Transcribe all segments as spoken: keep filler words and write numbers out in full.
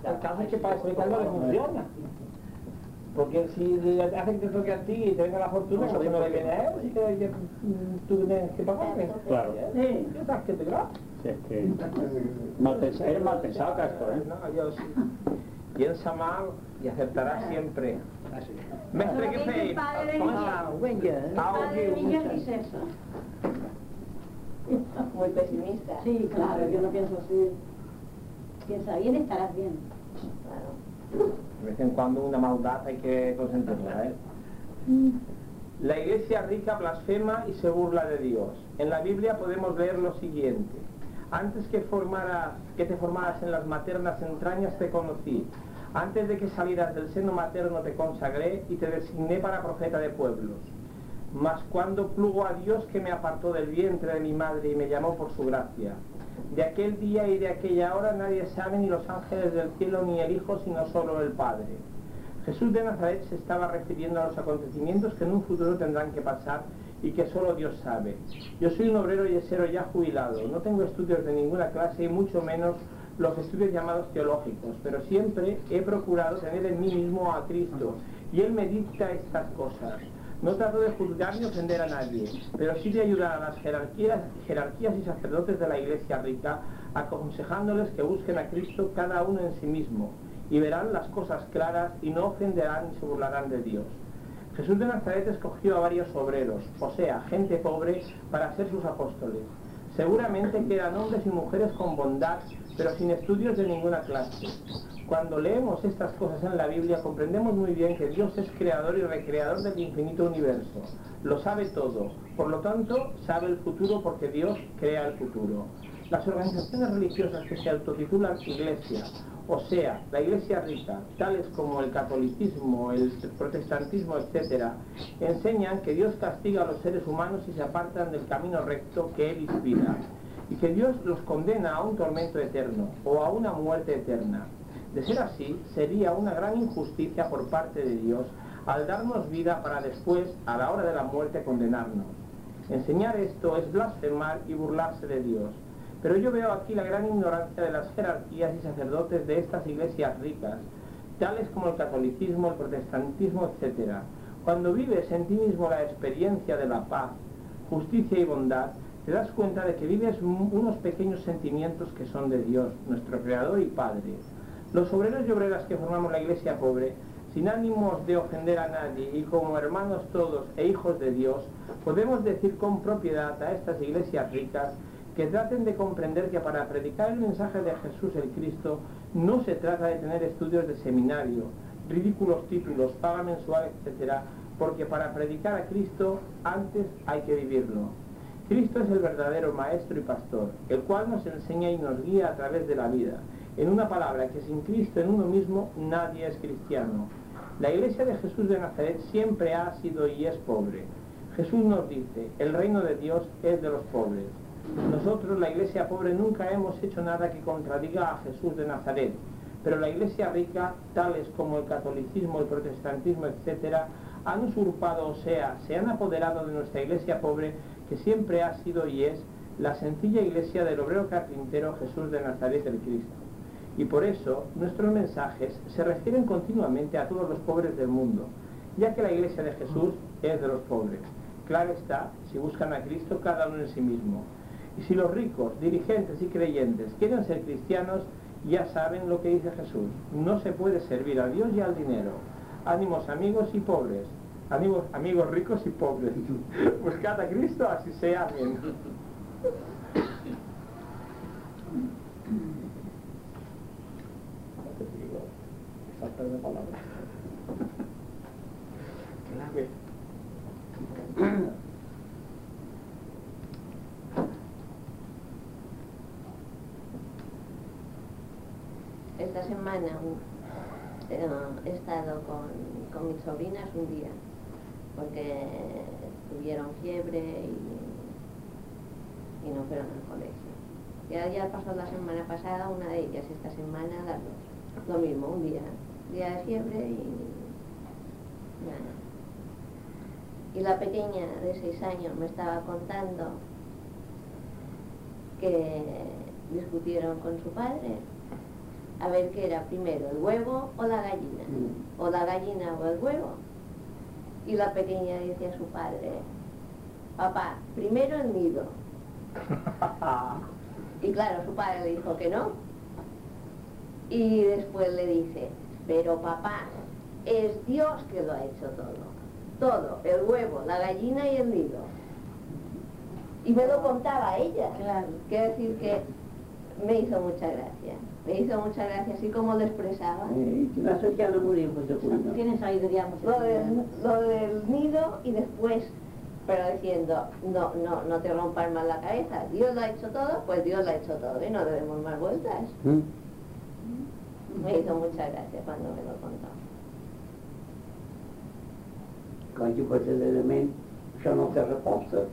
El caso es que para explicarlo le funciona. Porque si le hacen que toque a ti y te venga la fortuna, no, no le viene a él, y que, que, tú tienes que pagarle. Claro. Sí, ¿qué tal que te grabas? Sí, es que... Mal pensado, eres mal pensado, Casco, ¿eh? No, yo sí. Piensa mal y acertarás siempre. Mestre, ¿qué fe? Ah, padre Miguel dice eso. Muy pesimista. Sí, claro, yo no pienso así. Piensa bien, estarás bien. Claro. De vez en cuando una maldad hay que consentirla, ¿eh? La iglesia rica blasfema y se burla de Dios. En la Biblia podemos leer lo siguiente: antes que, formaras, que te formaras en las maternas entrañas te conocí, antes de que salieras del seno materno te consagré y te designé para profeta de pueblos. Mas cuando plugo a Dios que me apartó del vientre de mi madre y me llamó por su gracia. De aquel día y de aquella hora nadie sabe, ni los ángeles del cielo ni el Hijo, sino solo el Padre. Jesús de Nazaret se estaba refiriendo a los acontecimientos que en un futuro tendrán que pasar y que solo Dios sabe. Yo soy un obrero yesero ya jubilado, no tengo estudios de ninguna clase y mucho menos los estudios llamados teológicos, pero siempre he procurado tener en mí mismo a Cristo y Él me dicta estas cosas. No trato de juzgar ni ofender a nadie, pero sí de ayudar a las jerarquías, jerarquías y sacerdotes de la iglesia rica, aconsejándoles que busquen a Cristo cada uno en sí mismo, y verán las cosas claras y no ofenderán ni se burlarán de Dios. Jesús de Nazaret escogió a varios obreros, o sea, gente pobre, para ser sus apóstoles. Seguramente que eran hombres y mujeres con bondad, pero sin estudios de ninguna clase. Cuando leemos estas cosas en la Biblia comprendemos muy bien que Dios es creador y recreador del infinito universo. Lo sabe todo, por lo tanto sabe el futuro porque Dios crea el futuro. Las organizaciones religiosas que se autotitulan iglesia, o sea, la iglesia rica, tales como el catolicismo, el protestantismo, etcétera, enseñan que Dios castiga a los seres humanos si se apartan del camino recto que Él inspira, y que Dios los condena a un tormento eterno o a una muerte eterna. De ser así, sería una gran injusticia por parte de Dios al darnos vida para después, a la hora de la muerte, condenarnos. Enseñar esto es blasfemar y burlarse de Dios. Pero yo veo aquí la gran ignorancia de las jerarquías y sacerdotes de estas iglesias ricas, tales como el catolicismo, el protestantismo, etcétera. Cuando vives en ti mismo la experiencia de la paz, justicia y bondad, te das cuenta de que vives unos pequeños sentimientos que son de Dios, nuestro Creador y Padre. Los obreros y obreras que formamos la iglesia pobre, sin ánimos de ofender a nadie y como hermanos todos e hijos de Dios, podemos decir con propiedad a estas iglesias ricas que traten de comprender que para predicar el mensaje de Jesús el Cristo no se trata de tener estudios de seminario, ridículos títulos, paga mensual, etcétera, porque para predicar a Cristo antes hay que vivirlo. Cristo es el verdadero maestro y pastor, el cual nos enseña y nos guía a través de la vida. En una palabra, que sin Cristo en uno mismo nadie es cristiano. La iglesia de Jesús de Nazaret siempre ha sido y es pobre. Jesús nos dice, el reino de Dios es de los pobres. Nosotros, la iglesia pobre, nunca hemos hecho nada que contradiga a Jesús de Nazaret, pero la iglesia rica, tales como el catolicismo, el protestantismo, etcétera, han usurpado, o sea, se han apoderado de nuestra iglesia pobre, que siempre ha sido y es la sencilla iglesia del obrero carpintero Jesús de Nazaret el Cristo. Y por eso nuestros mensajes se refieren continuamente a todos los pobres del mundo, ya que la iglesia de Jesús es de los pobres. Claro está, si buscan a Cristo cada uno en sí mismo. Y si los ricos, dirigentes y creyentes quieren ser cristianos, ya saben lo que dice Jesús: no se puede servir a Dios y al dinero. Ánimos amigos y pobres, amigos, amigos ricos y pobres. Buscad a Cristo, así sea. Amén. Falta de palabras. Esta semana eh, he estado con, con mis sobrinas un día, porque tuvieron fiebre y, y no fueron al colegio. Ya, ya pasó la semana pasada una de ellas, esta semana las dos. Lo mismo, un día, día de fiebre y nada. Y la pequeña de seis años me estaba contando que discutieron con su padre a ver qué era primero, el huevo o la gallina, o la gallina o el huevo. Y la pequeña decía a su padre, papá, primero el nido. Y claro, su padre le dijo que no. Y después le dice, pero papá, es Dios que lo ha hecho todo. Todo, el huevo, la gallina y el nido. Y me lo contaba ella. Claro. Quiero decir que me hizo mucha gracia. Me hizo mucha gracia, así como lo expresaba. Eh, la sociedad no murió, pues de acuerdo. Tienen sabiduría Lo mucho. del, lo del nido y después, pero diciendo, no, no, no te rompas más la cabeza. Dios lo ha hecho todo, pues Dios lo ha hecho todo y no le demos más vueltas. Mm. Me hizo mucha gracia cuando me lo contó. Qualche cosa dell'elemento, això no té resposta.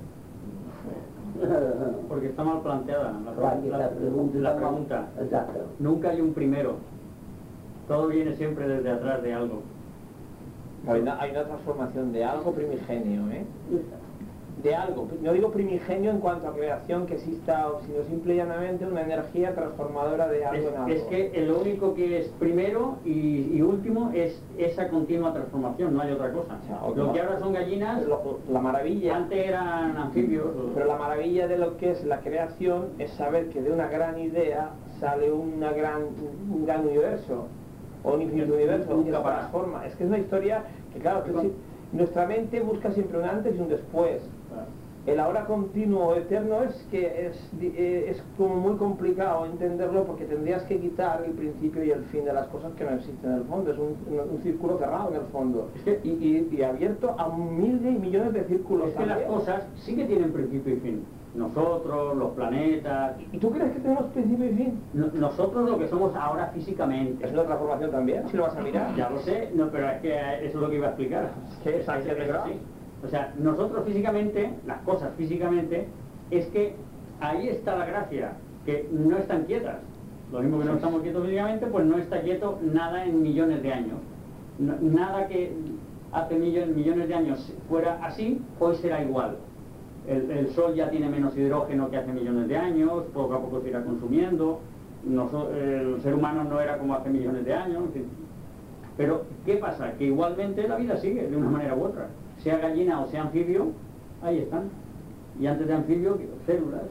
Porque está mal planteada la, Clar, que la- la pregunta la está mal- pregunta. Exacte. Nunca hay un primero. Todo viene siempre desde atrás de algo. Hay una, hay una transformación de algo primigenio, ¿eh? De algo. No digo primigenio en cuanto a creación que exista, sino simple y llanamente una energía transformadora de algo en algo. Es, es que lo único que es primero y, y último es esa continua transformación, no hay otra cosa. O sea, Lo no. que ahora son gallinas, Lo- la maravilla. antes eran anfibios. o- Pero la maravilla de lo que es la creación es saber que de una gran idea sale una gran, un gran universo, o un infinito universo, Un que lo disparate. transforma. Es que es una historia que, claro, que si- nuestra mente busca siempre un antes y un después. Claro. El ahora continuo o eterno es que es, di- eh, es como muy complicado entenderlo porque tendrías que quitar el principio y el fin de las cosas que no existen en el fondo. Es un, un- un círculo cerrado en el fondo. Es que- y, y- y abierto a miles y millones de círculos Es que las también. cosas sí que tienen principio y fin. Nosotros, los planetas, ¿Y tú crees que tenemos principio y fin? no- nosotros lo que somos ahora físicamente. Es una transformación también, si lo vas a mirar. Ya lo sé, no, pero es que eso es lo que iba a explicar. Es que es Es- es verdad. así. O sea, nosotros físicamente, las cosas físicamente, es que ahí está la gracia, que no están quietas. Lo mismo que no estamos quietos físicamente, pues no está quieto nada en millones de años. No- nada que hace millones, millones de años fuera así, hoy será igual. El, el Sol ya tiene menos hidrógeno que hace millones de años, poco a poco se irá consumiendo. Noso- el ser humano no era como hace millones de años. En fin. Pero, ¿qué pasa? Que igualmente la vida sigue de una manera u otra. Sea gallina o sea anfibio, ahí están. Y antes de anfibio, células.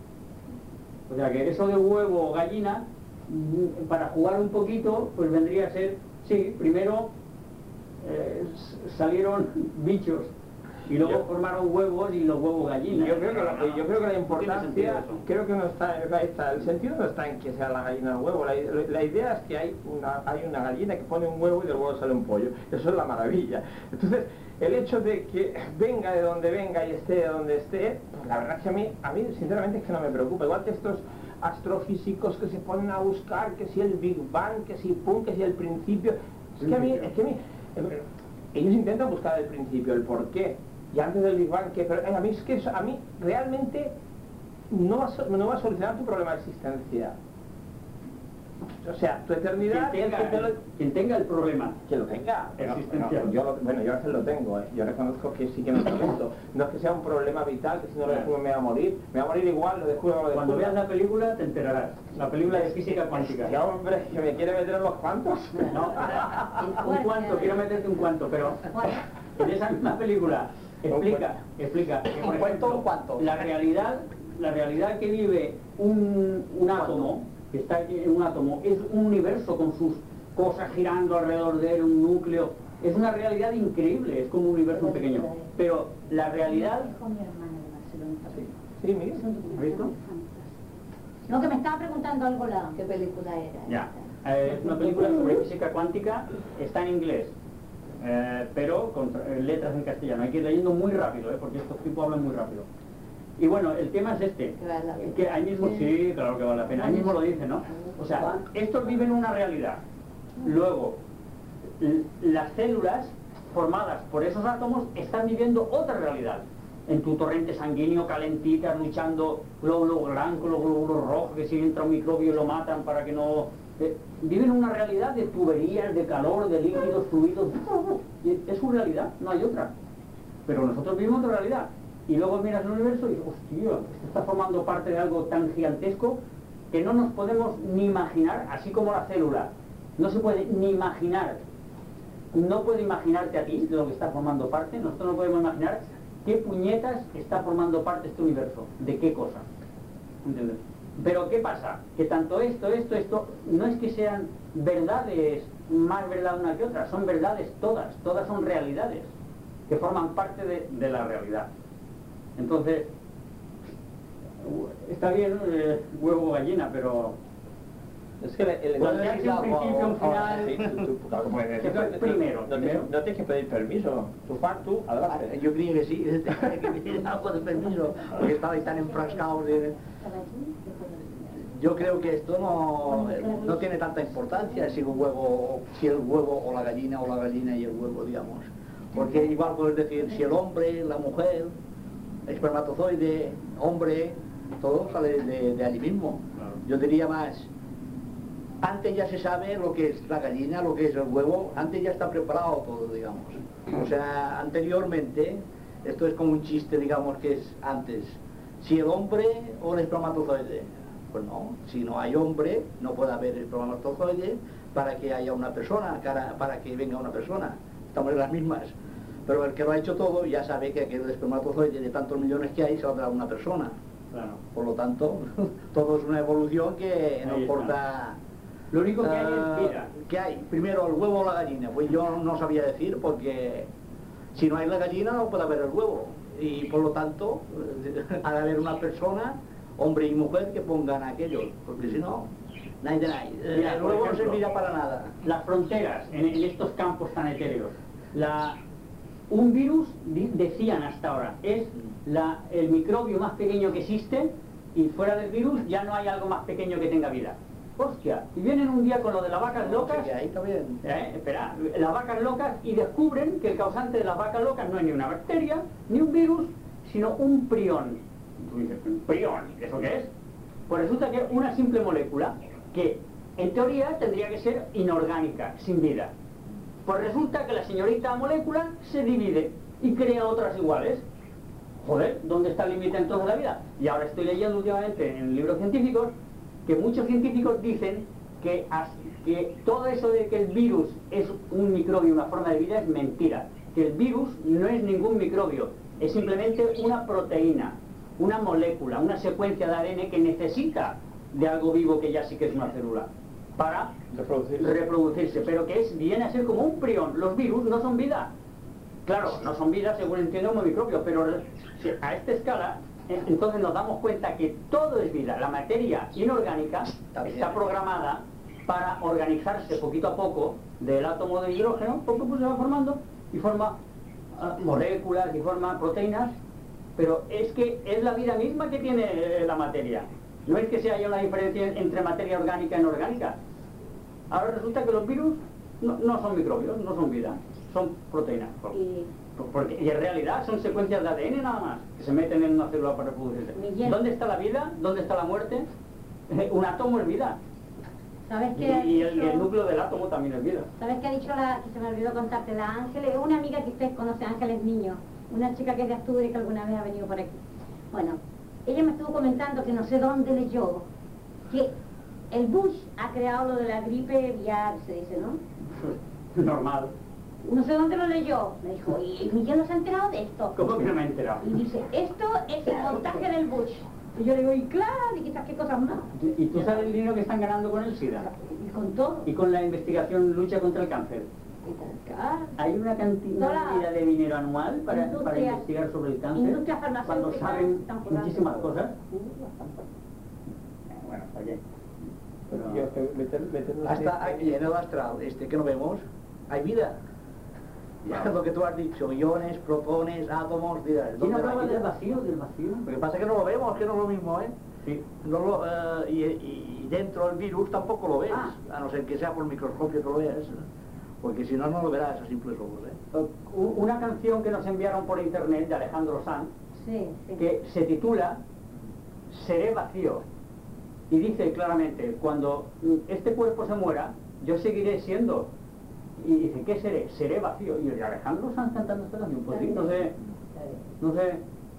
O sea que eso de huevo o gallina, mm, para jugar un poquito, pues vendría a ser, sí, primero eh, s- salieron bichos y luego Yo- formaron huevos y los huevos gallinas. Yo creo que la, yo creo que la No tiene sentido importancia, eso. creo que no está, no está- el sentido no está en que sea la gallina o el huevo, la, la idea es que hay una, hay una gallina que pone un huevo y del huevo sale un pollo, eso es la maravilla. Entonces, el hecho de que venga de donde venga y esté de donde esté, pues la verdad es que a mí, a mí sinceramente es que no me preocupa, igual que estos astrofísicos que se ponen a buscar que si el Big Bang, que si pum, que si el principio, es que a mí, es que a mí, eh, ellos intentan buscar el principio, el porqué. Y antes del Big Bang, que, pero eh, a mí es que eso, a mí realmente no va, a, so- no va a solucionar tu problema de existencia. O sea, tu eternidad, Quien el que te tenga, lo, quien tenga el problema. que lo tenga. Pero- Existencial. pero yo lo- bueno, yo a veces lo tengo, ¿eh? Yo reconozco que sí que me pregunto. No es que sea un problema vital, que si no lo descubro me va a morir. Me va a morir igual, lo descubro o no lo Cuando descubro. veas la película te enterarás. La película de física cuántica. Ya, hombre, que me quiere meter en los cuantos. No, un cuanto, quiero meterte un cuanto, pero en esa misma película explica, explica que, por ¿Un cuento ejemplo, o cuánto? la realidad, la realidad que vive un, un átomo, que está en un átomo, es un universo con sus cosas girando alrededor de él, un núcleo. Es una realidad increíble, es como un universo pequeño. Pero la realidad, Dijo mi hermana de Barcelona. Sí, Miguel. ¿has visto? No, que me estaba preguntando algo la... ¿Qué película era? Ya, eh, es una película sobre física cuántica, está en inglés, eh, pero con eh, letras en castellano. Hay que ir leyendo muy rápido, eh, porque estos tipos hablan muy rápido. Y bueno, el tema es este, Que vale la pena. que ahí mismo, sí, claro que vale la pena, ahí mismo lo dice, ¿no? O sea, estos viven una realidad. Luego, l- las células formadas por esos átomos están viviendo otra realidad. En tu torrente sanguíneo calentitas, luchando glóbulos blancos, los glóbulos rojos, que si entra un microbio lo matan para que no... eh, viven una realidad de tuberías, de calor, de líquidos, fluidos. Y es su realidad, no hay otra. Pero nosotros vivimos otra realidad. Y luego miras el universo y dices, hostia, esto está formando parte de algo tan gigantesco que que no nos podemos ni imaginar, así como la célula no se puede ni imaginar, no puedo imaginarte a ti de lo que está formando parte, nosotros no podemos imaginar qué puñetas está formando parte este universo, de qué cosa, ¿entiendes? Pero ¿qué pasa? Que tanto esto, esto, esto, no es que sean verdades, más verdad una que otra, son verdades todas, todas son realidades que forman parte de, de la realidad. Entonces, está bien eh, huevo o gallina, pero Es que el, el Cuando el- hay un principio, un final, Sí, tú- tú, claro, puedes decir, ¿qué fue tú- primero? No, te- ¿Primero? no tienes que pedir permiso. Tú, Juan, tú, Ah, adelante. yo creía que sí, que me dieran algo de permiso, porque estabais tan enfrascados de... Yo creo que esto no, no tiene tanta importancia si, un huevo, si el huevo o la gallina o la gallina y el huevo, digamos. Porque igual puedes decir, si el hombre, la mujer, espermatozoide, hombre, todo sale de, de allí mismo. Yo diría más, antes ya se sabe lo que es la gallina, lo que es el huevo, antes ya está preparado todo, digamos. O sea, anteriormente, esto es como un chiste, digamos, que es antes. Si el hombre o el espermatozoide, pues no, si no hay hombre, no puede haber espermatozoide para que haya una persona, para, para que venga una persona. Estamos en las mismas. Pero el que lo ha hecho todo ya sabe que aquel espermatozoide de tantos millones que hay saldrá una persona. Claro. Por lo tanto, todo es una evolución que no Ahí está. importa... Lo único que hay Ah, es vida. ¿qué hay? Primero el huevo o la gallina. Pues yo no sabía decir porque si no hay la gallina no puede haber el huevo. Y por lo tanto, ha de haber una persona, hombre y mujer, que pongan aquello. Porque si no, nadie de nadie. Mira, El por huevo no ejemplo, servirá para nada. Las fronteras en, en estos campos tan etéreos. La, un virus, di- decían hasta ahora, es la, el microbio más pequeño que existe y fuera del virus ya no hay algo más pequeño que tenga vida. Hostia, y vienen un día con lo de las vacas locas, Así que ahí está bien. eh, espera, las vacas locas y descubren que el causante de las vacas locas no es ni una bacteria, ni un virus, sino un prión. Y tú dices, ¿un prión? ¿Eso qué es? Pues resulta que es una simple molécula que en teoría tendría que ser inorgánica, sin vida. Pues resulta que la señorita molécula se divide y crea otras iguales. Joder, ¿dónde está el límite entonces de la vida? Y ahora estoy leyendo últimamente en libros científicos que muchos científicos dicen que, as- que todo eso de que el virus es un microbio, una forma de vida, es mentira. Que el virus no es ningún microbio, es simplemente una proteína, una molécula, una secuencia de A D N que necesita de algo vivo que ya sí que es una célula para Reproducirse. reproducirse, pero que es, viene a ser como un prión. Los virus no son vida. Claro, no son vida según entiendo como microbio, pero si a esta escala, eh, entonces nos damos cuenta que todo es vida. La materia inorgánica También. está programada para organizarse poquito a poco del átomo de hidrógeno, poco a poco se va formando y forma ah, moléculas y forma proteínas, pero es que es la vida misma que tiene eh, la materia. No es que se haya una diferencia entre materia orgánica e inorgánica. Ahora resulta que los virus no, no son microbios, no son vida, son proteínas. Y Porque, y en realidad son secuencias de A D N nada más, que se meten en una célula para reproducirse. Miguel. ¿Dónde está la vida? ¿Dónde está la muerte? Eh, un átomo es vida. ¿sabes Y, qué ha y el, y el dicho- núcleo del átomo también es vida. ¿Sabes qué ha dicho la, que se me olvidó contarte? La Ángeles, una amiga que ustedes conocen, Ángeles Niño, una chica que es de Asturias que alguna vez ha venido por aquí. Bueno, ella me estuvo comentando que no sé dónde leyó, que el Bush ha creado lo de la gripe vial, se dice, ¿no? Normal. No sé dónde lo leyó. Me dijo, y Miguel no se ha enterado de esto. ¿Cómo que no me he enterado? Y dice, esto es el montaje del Bush. Y yo le digo, y claro, y quizás qué cosas más. ¿Y tú sabes el dinero que están ganando con el SIDA? Y con todo. Y con la investigación lucha contra el cáncer. Claro. Hay una cantidad Toda- de dinero anual para, para Industria- investigar sobre el cáncer, industria cuando farmacéutica saben están jugando. muchísimas cosas. Bueno, oye. Yo, eh, meter- meternos Hasta en- aquí en el astral, este que no vemos, hay vida. Ya lo que tú has dicho, iones, protones, átomos, vida. ¿Quién ¿Dónde no hay hablaba del vida? vacío, del vacío? Lo que pasa es que no lo vemos, que no es lo mismo, ¿eh? Sí. No lo, eh, y, y dentro del virus tampoco lo ves, Ah. a no ser que sea por microscopio que lo veas, porque si no, no lo verás a simples ojos, ¿eh? U- Una canción que nos enviaron por internet de Alejandro Sanz, Sí, sí. que se titula Seré vacío. Y dice claramente, cuando mm, este cuerpo se muera, yo seguiré siendo. Y dice, ¿qué seré? Seré vacío. Y yo, ¿y Alejandro Sanz cantando esta canción? Pues sí, no sé, no sé.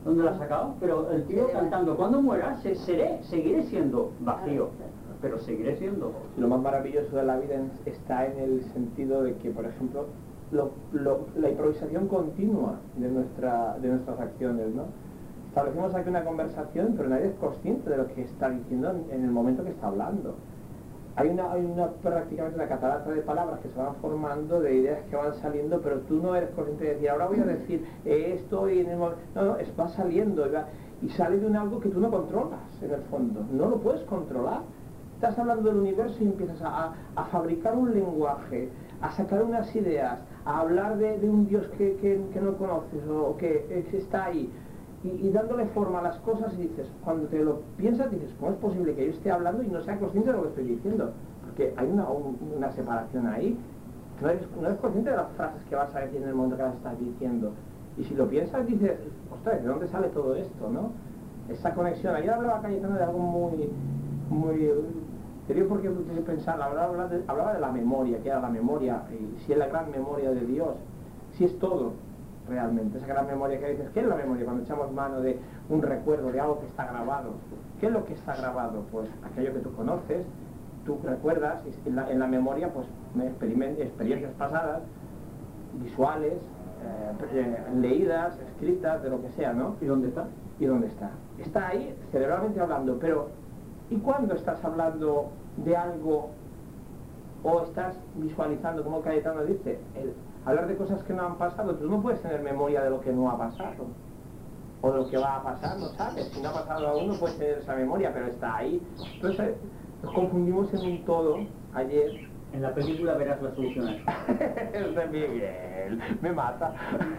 ¿Dónde la has sacado? Pero el tío cantando, cuando muera, se, seré, seguiré siendo vacío, pero seguiré siendo. Lo más maravilloso de la vida está en el sentido de que, por ejemplo, lo, lo, la improvisación continua de, nuestra, de nuestras acciones, ¿no? Establecemos aquí una conversación, pero nadie es consciente de lo que está diciendo en, en el momento que está hablando. Hay una, hay una prácticamente una catarata de palabras que se van formando, de ideas que van saliendo, pero tú no eres consciente de decir, ahora voy a decir esto y en el momento... No, no, es, va saliendo y, va, y sale de un algo que tú no controlas, en el fondo. No lo puedes controlar. Estás hablando del universo y empiezas a, a, a fabricar un lenguaje, a sacar unas ideas, a hablar de, de un Dios que, que, que no conoces o que, que está ahí. Y, y dándole forma a las cosas y dices, cuando te lo piensas, dices, ¿cómo es posible que yo esté hablando y no sea consciente de lo que estoy diciendo? Porque hay una, un, una separación ahí. No eres, no eres consciente de las frases que vas a decir en el momento que las estás diciendo. Y si lo piensas, dices, ostras, ¿de dónde sale todo esto, no? Esa conexión. Ayer hablaba Cayetano de algo muy... muy te digo porque pensar, hablaba de, hablaba de la memoria, que era la memoria, y si es la gran memoria de Dios, si es todo. Realmente, esa gran memoria que dices, ¿qué es la memoria? Cuando echamos mano de un recuerdo, de algo que está grabado. ¿Qué es lo que está grabado? Pues aquello que tú conoces, tú recuerdas, en la, en la memoria, pues experiencias pasadas, visuales, eh, leídas, escritas, de lo que sea, ¿no? ¿Y dónde está? ¿Y dónde está? Está ahí, cerebralmente hablando, pero ¿y cuándo estás hablando de algo o estás visualizando, como Cayetano dice, el hablar de cosas que no han pasado? Tú no puedes tener memoria de lo que no ha pasado o de lo que va a pasar, no sabes. Si no ha pasado aún no puedes tener esa memoria, pero está ahí. Entonces nos confundimos en un todo ayer. En la película verás la solución a eso. Es de Miguel, me mata.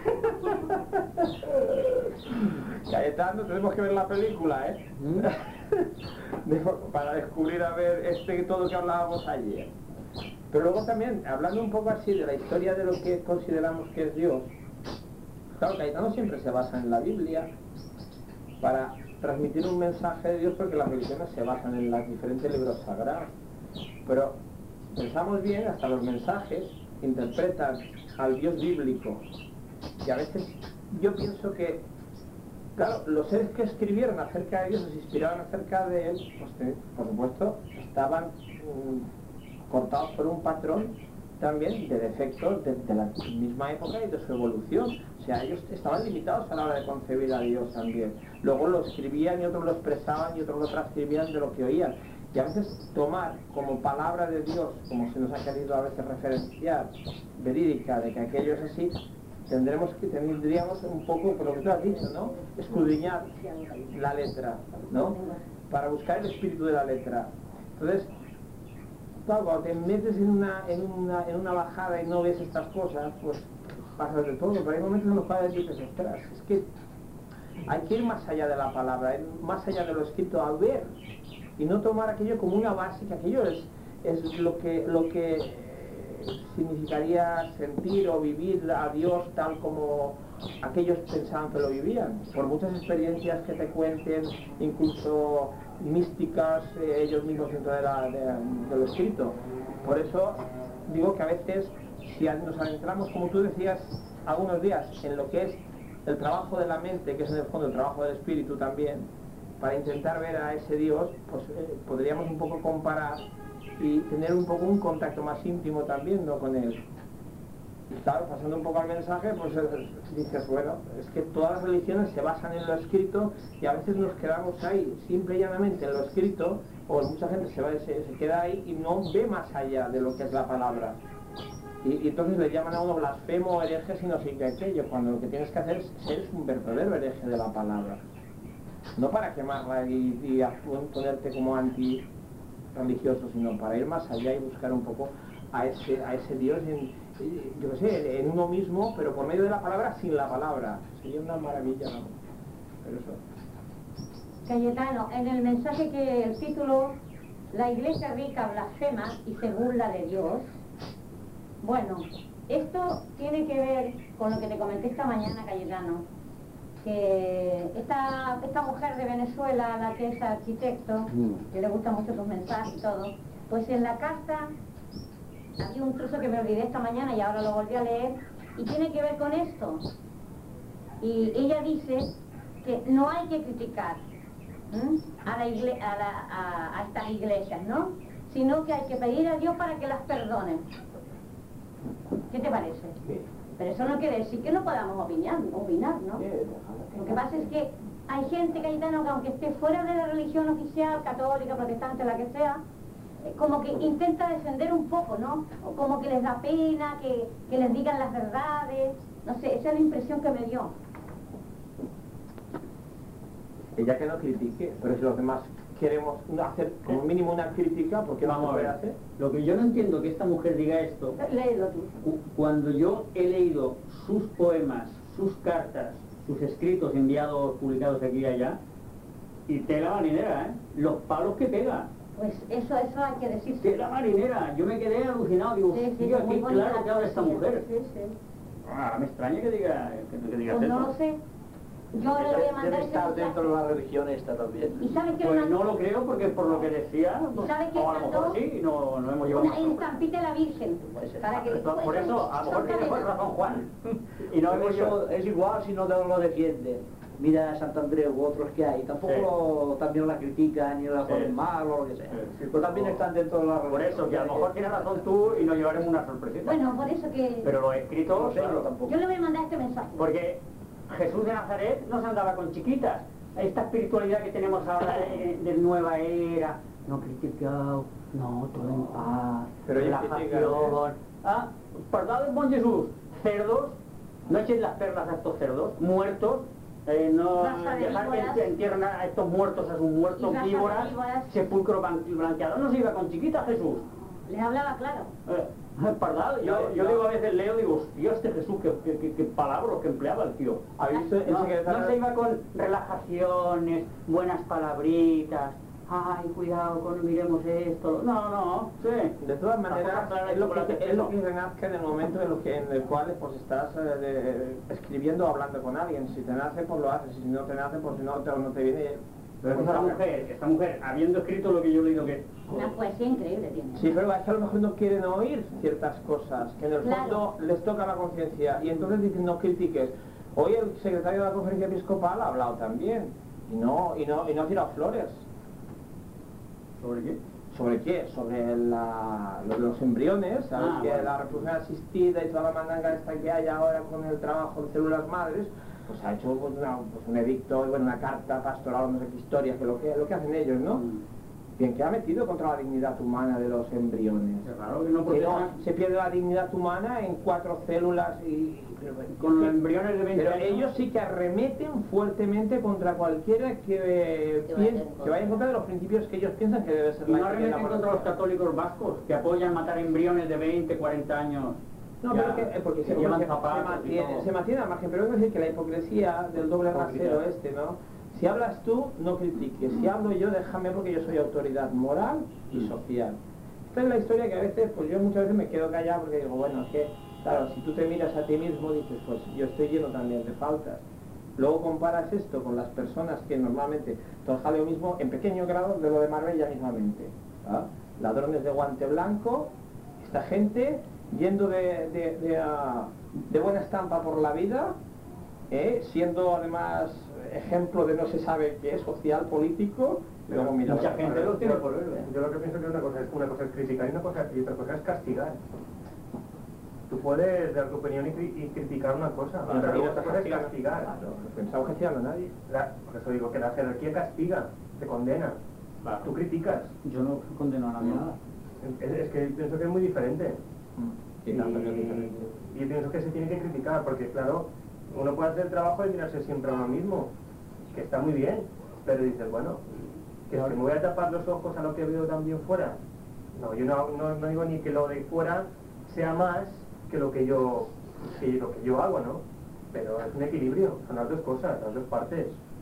Cayetano, tenemos que ver la película, ¿eh? De, para descubrir a ver este todo que hablábamos ayer. Pero luego también, hablando un poco así de la historia de lo que consideramos que es Dios, claro, Cayetano siempre se basa en la Biblia para transmitir un mensaje de Dios, porque las religiones se basan en los diferentes libros sagrados. Pero pensamos bien, hasta los mensajes interpretan al Dios bíblico. Y a veces yo pienso que, claro, los seres que escribieron acerca de Dios, se inspiraron acerca de Él, pues por supuesto, estaban... Um, cortados por un patrón también de defectos de, de la misma época y de su evolución. O sea, ellos estaban limitados a la hora de concebir a Dios también. Luego lo escribían y otros lo expresaban y otros lo transcribían de lo que oían. Y a veces tomar como palabra de Dios, como se nos ha querido a veces referenciar, verídica, de que aquello es así, tendremos que, tendríamos un poco, por lo que tú has dicho, ¿no? Escudriñar la letra, ¿no? Para buscar el espíritu de la letra. Entonces, claro, cuando te metes en una, en, una, en una bajada y no ves estas cosas, pues pasas de todo, pero hay momentos en los cuales dices, ostras, es que hay que ir más allá de la palabra, más allá de lo escrito, a ver, y no tomar aquello como una base, que aquello es, es lo que, lo que significaría sentir o vivir a Dios tal como aquellos pensaban que lo vivían, por muchas experiencias que te cuenten, incluso místicas, eh, ellos mismos dentro de, la, de, de lo escrito. Por eso digo que a veces, si nos adentramos, como tú decías algunos días, en lo que es el trabajo de la mente, que es en el fondo el trabajo del espíritu también, para intentar ver a ese Dios, pues eh, podríamos un poco comparar y tener un poco un contacto más íntimo también, ¿no?, con él. Y claro, pasando un poco al mensaje, pues eh, dices, bueno, es que todas las religiones se basan en lo escrito y a veces nos quedamos ahí, simple y llanamente en lo escrito, o mucha gente se, va, se, se queda ahí y no ve más allá de lo que es la palabra. Y, y entonces le llaman a uno blasfemo o hereje si no sigue aquello, cuando lo que tienes que hacer es ser un verdadero hereje de la palabra. No para quemarla y, y ponerte como anti religioso, sino para ir más allá y buscar un poco a ese, a ese Dios en, yo qué sé, en uno mismo, pero por medio de la palabra, sin la palabra. Sería una maravilla, ¿no? Pero eso. Cayetano, en el mensaje que el título, la iglesia rica blasfema y se burla de Dios, bueno, esto tiene que ver con lo que te comenté esta mañana, Cayetano, que esta, esta mujer de Venezuela, la que es arquitecto, que le gustan mucho tus mensajes y todo, pues en la casa había un trozo que me olvidé esta mañana y ahora lo volví a leer, y tiene que ver con esto. Y ella dice que no hay que criticar ¿m? a, la igle a, la, a, a estas iglesias, ¿no? Sino que hay que pedir a Dios para que las perdone. ¿Qué te parece? Sí. Pero eso no quiere decir que no podamos opinar, opinar, ¿no? Sí, Lo que pasa es que hay gente, Cayetano, que aunque esté fuera de la religión oficial, católica, protestante, la que sea, eh, como que intenta defender un poco, ¿no? O como que les da pena, que, que les digan las verdades. No sé, esa es la impresión que me dio. Ella que no critique, pero si los demás queremos hacer como mínimo una crítica, ¿por qué no se Vamos a puede ver. hacer? Lo que yo no entiendo que esta mujer diga esto, Léelo tú. cu- cuando yo he leído sus poemas, sus cartas, sus escritos enviados, publicados aquí y allá, y tela marinera, ¿eh? Los palos que pega. Pues eso, eso hay que decirse. Tela marinera. Yo me quedé alucinado, digo, Sí, sí, "Hostia, muy qué bonita claro la que habla esta poesía. mujer". Sí, sí. Ah, me extraña que diga, que, que digas Pues no eso. lo sé. Yo ahora le voy a mandar Debe ese estar dentro de mensaje. la religión esta también. ¿Y sabes qué me Pues mandó? no lo creo porque por lo que decía, pues, ¿Sabe qué o a lo mejor mandó? sí, y no, no hemos llevado Una más sorpresa. estampita de la Virgen. Puede ser. Para que, Por por eso, a lo mejor tiene son razón Juan. Y no Pero hemos llevado... eso es igual si no te lo defienden. Mira a Santandreu u otros que hay, tampoco también la critican ni la Sí. ponen mal o lo que sea. Sí, sí, Pero también por- están dentro de la religión. Por eso, que a lo mejor tienes razón tú y nos llevaremos una sorpresita. Bueno, por eso que... Pero lo he escrito, No sé, yo claro, tampoco. Yo le voy a mandar este mensaje. porque Jesús de Nazaret no se andaba con chiquitas. Esta espiritualidad que tenemos ahora de, de nueva era, no criticado, no, todo en paz, Pero ellos relajación. Ah, perdón, bon Jesús, cerdos, no echen las perlas a estos cerdos, muertos, eh, no Raza de dejar víboras. que entierren a estos muertos, a sus muertos Y raza de víboras, víboras. sepulcro ban- blanqueado. No se iba con chiquitas Jesús. Les hablaba claro. Eh, perdón, yo, yo digo a veces leo, digo, hostia, este Jesús, qué, qué, qué, qué palabras que empleaba el tío. ¿Ha visto el No, secretario? no se iba con relajaciones, buenas palabritas, ay, cuidado, con, miremos esto. No, no, sí. De todas maneras, Tampoco es lo, aclarar que, el es lo que chocolate renazca en el momento en, lo que, en el cual pues estás eh, de- escribiendo o hablando con alguien. Si te nace, pues lo haces. Si no te nace, pues si no te, no te viene... Pero pues esta no. mujer, esta mujer, habiendo escrito lo que yo he leído que... Una poesía increíble tiene. Sí, pero es que a lo mejor no quieren oír ciertas cosas, que en el Claro. fondo les toca la conciencia. Y entonces dicen, no critiques. Hoy el secretario de la Conferencia Episcopal ha hablado también. Y no, y no, y no ha tirado flores. ¿Sobre qué? ¿Sobre qué? Sobre la, lo de los embriones, ¿sabes? Ah, que bueno. la reproducción asistida y toda la mandanga esta que hay ahora con el trabajo de células madres, pues ha hecho pues, una- pues, un edicto, bueno, una carta pastoral, no sé qué historia, que lo que, lo que hacen ellos, ¿no? Mm. Bien, que ha metido contra la dignidad humana de los embriones. Es raro que no Que no, protejan se pierde la dignidad humana en cuatro células y... con los embriones de veinte Pero años. ellos sí que arremeten fuertemente contra cualquiera que, eh, Que vaya en piense- contra. que vaya en contra de los principios que ellos piensan que debe ser ¿Y la no que arremeten la contra los católicos vascos que apoyan matar embriones de veinte, cuarenta años? No, Ya, pero que, eh, porque que se, llevan se- zapatos se y mantiene, todo. se mantiene al margen, pero es decir que la hipocresía del doble Hipócrita. rasero este, ¿no? Si hablas tú, no critiques. Si hablo yo, déjame porque yo soy autoridad moral y social. Esta es la historia que a veces, pues yo muchas veces me quedo callado porque digo, bueno, es que, claro, si tú te miras a ti mismo, dices, pues yo estoy lleno también de faltas. Luego comparas esto con las personas que normalmente, todo el jaleo mismo, en pequeño grado de lo de Marbella mismamente. ¿Ah? Ladrones de guante blanco, esta gente yendo de, de, de, ah, de buena estampa por la vida, ¿eh? Siendo además ejemplo de no se sabe qué es social, político, y luego mira, Mucha gente lo tiene por ver. Yo lo que pienso que una cosa es, una cosa es criticar y, una cosa, y otra cosa es castigar. Tú puedes dar tu opinión y, cri- y criticar una cosa, Claro, pero pero otra cosa es castiga- castigar. Claro, no estamos castigando a nadie. La- por eso digo que la jerarquía castiga, te condena. Claro. Tú criticas. Yo no condeno a nadie nada. Es, es que pienso que es muy diferente. Sí, no, pero es diferente. Y yo pienso que se tiene que criticar, porque claro, uno puede hacer el trabajo de mirarse siempre a uno mismo, que está muy bien, pero dices, bueno, que me voy a tapar los ojos a lo que veo también fuera. No, yo no, no, no digo ni que lo de fuera sea más que lo que yo, que lo que yo hago, ¿no? Pero es un equilibrio, son las dos cosas, las dos partes.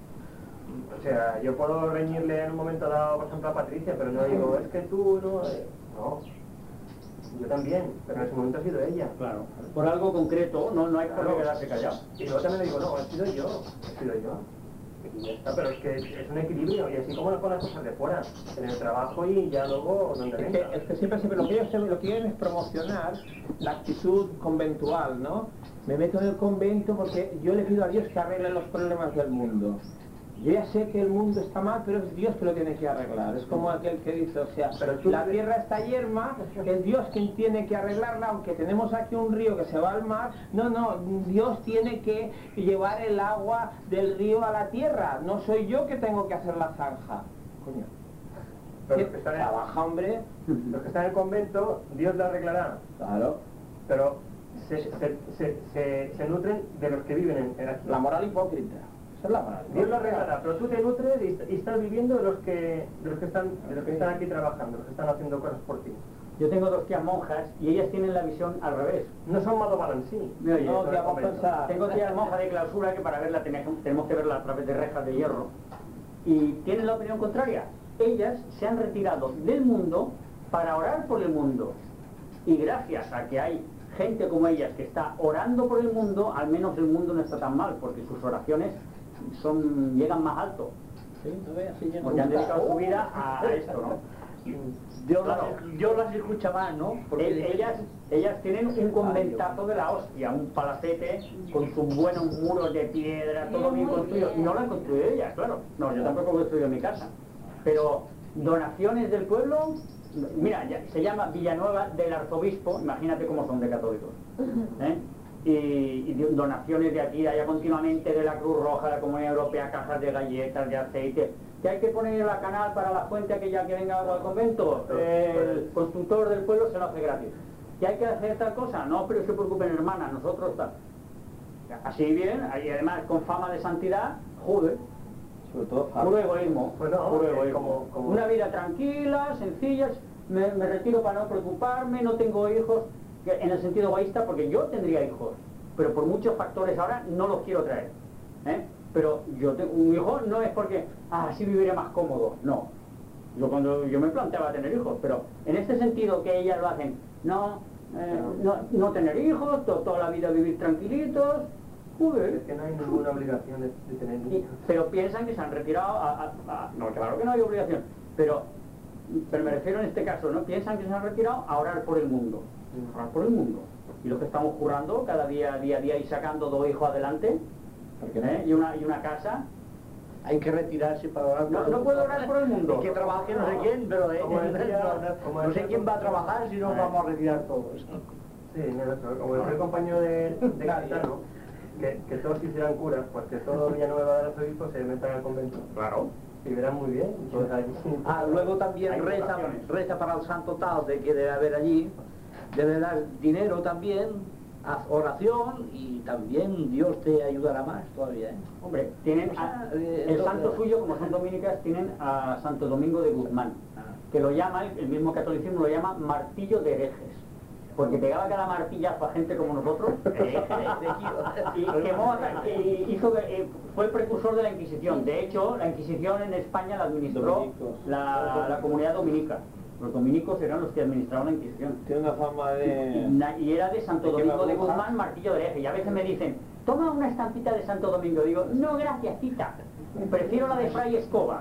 O sea, yo puedo reñirle en un momento dado, por ejemplo, a Patricia, pero no digo, es que tú no... eh". No, yo también, pero en ese momento ha sido ella. Claro. Por algo concreto, no, no hay por qué Claro. quedarse callado. Y luego también le digo, no, he sido yo, he sido yo. y ya está, pero es que es un equilibrio, y así como con las cosas de fuera, en el trabajo y ya luego donde Es que, venga. es que siempre, siempre lo que ellos lo que quieren es promocionar la actitud conventual, ¿no? Me meto en el convento porque yo le pido a Dios que arregle los problemas del mundo. Yo ya sé que el mundo está mal, pero es Dios que lo tiene que arreglar. Es como aquel que dice, o sea, Pero tú- la tierra está yerma, es Dios quien tiene que arreglarla, aunque tenemos aquí un río que se va al mar. No, no, Dios tiene que llevar el agua del río a la tierra. No soy yo que tengo que hacer la zanja. Coño. Pero los que están en- Trabaja, hombre. Los que están en el convento, Dios lo arreglará, Claro. pero se, se, se, se, se nutren de los que viven en, en aquí. La moral hipócrita. Esa es la moral. Dios lo arreglará, pero tú te nutres y, est- y estás viviendo de los que de los que están de los que están aquí trabajando, de los que están haciendo cosas por ti. Yo tengo dos tías monjas y ellas tienen la visión al revés. No son Mado Balansí. ¿Me oyes? No, te hago pensar. Tengo tías monjas de clausura que para verla tenemos, tenemos que verla a través de rejas de hierro. Y tienen la opinión contraria. Ellas se han retirado del mundo para orar por el mundo. Y gracias a que hay gente como ellas que está orando por el mundo, al menos el mundo no está tan mal, porque sus oraciones son llegan más alto. Sí, no veas, sí, yo no- Porque han dedicado su vida a, a esto, ¿no? Dios, Claro. las, Dios las escucha más, ¿no? El- ellas, ellas tienen un conventazo de la hostia, un palacete con sus buenos muros de piedra, todo bien Muy construido. bien. No lo han construido ellas, claro. No, yo tampoco he construido mi casa. Pero donaciones del pueblo, mira, ya- se llama Villanueva del Arzobispo, imagínate cómo son de católicos. ¿eh? Y, y donaciones de aquí, de allá continuamente, de la Cruz Roja, de la Comunidad Europea, cajas de galletas, de aceite. ¿Que hay que poner la canal para la fuente aquella que venga agua al convento? El constructor del pueblo se lo hace gratis. ¿Que hay que hacer tal cosa? No, pero se preocupen, hermana, nosotros tal. Así bien, y además con fama de santidad, joder, Sobre todo puro egoísmo, Pues no, puro eh, egoísmo. como- como- Una vida tranquila, sencilla, me, me retiro para no preocuparme, no tengo hijos, que- en el sentido egoísta, porque yo tendría hijos, pero por muchos factores ahora no los quiero traer. ¿eh? Pero yo tengo un hijo no es porque, ah, así viviré más cómodo, no. Yo cuando yo me planteaba tener hijos, pero en este sentido que ellas lo hacen, no, eh, no, no tener hijos, to- toda la vida vivir tranquilitos, joder. Es que no hay ninguna obligación de, de tener Y- niños. pero piensan que se han retirado a, a- a- no, claro que no hay obligación, pero, pero me refiero en este caso, ¿no? Piensan que se han retirado a orar por el mundo, orar por el mundo. Y lo que estamos currando cada día, día a día y sacando dos hijos adelante, ¿eh? y, una, y una casa, Hay que retirarse para orar. no, por- no puedo orar por el mundo. Que trabaje no sé quién, pero eh, Como decía- no, no- como no sé decía- quién va a trabajar si nos vamos a retirar todos. Sí, mira, como decía el compañero de, de Gaetano, que, que todos hicieran curas, pues que todo Villanueva del Arzobispo se metan al convento. Claro. Y verán muy bien. Entonces, allí- Ah, luego también Hay reza, vocaciones. reza para el santo tal de que debe haber allí, debe dar dinero también, haz oración y también Dios te ayudará más todavía. ¿eh? Hombre, tienen O sea, a- eh, el entonces- santo suyo, como son dominicas, tienen a Santo Domingo de Guzmán, que lo llama, el mismo catolicismo lo llama martillo de herejes, porque pegaba cada martillazo a gente como nosotros, y quemó, a- y hizo, que- eh, fue el precursor de la Inquisición. De hecho, la Inquisición en España la administró Dominicos. la, la comunidad dominica. Los dominicos eran los que administraban la Inquisición. Tiene una fama Y, de... na- y era de Santo ¿De qué Domingo va de a brujar? Guzmán, martillo de hereje. Y a veces me dicen, toma una estampita de Santo Domingo. Digo, no, gracias, tita. Prefiero la de Fray Escoba.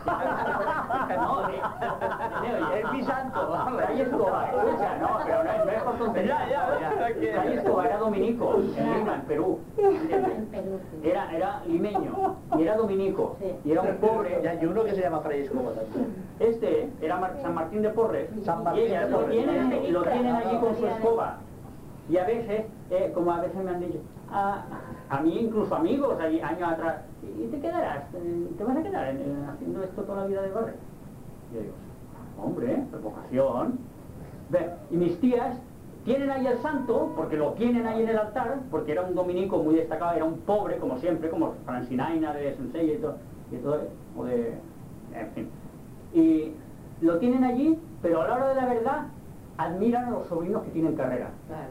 No, eh, eh, Es mi santo. Fray Escoba, escucha, no, pero no, es- no es por tontería. Ya, ya, ya. Fray Escoba era dominico, en Lima, en Perú. En Perú, sí. Era, era limeño, y era dominico, Sí. y era un pobre. Y hay uno que se llama Fray Escoba también. Este era Mar- San Martín de Porres, San y Martín ellas de lo Porres. tienen, lo tienen allí con su escoba. Y a veces, eh, como a veces me han dicho, a, a mí incluso amigos allí, años atrás, ¿y te quedarás? eh, ¿Te vas a quedar en- en haciendo esto toda la vida de barrio? Y yo digo, hombre, por vocación. Ve, y mis tías tienen ahí el santo, porque lo tienen ahí en el altar, porque era un dominico muy destacado, era un pobre, como siempre, como Francinaina de Sensei y todo, y todo, o de, en fin. Y lo tienen allí, pero a la hora de la verdad, admiran a los sobrinos que tienen carrera. Claro.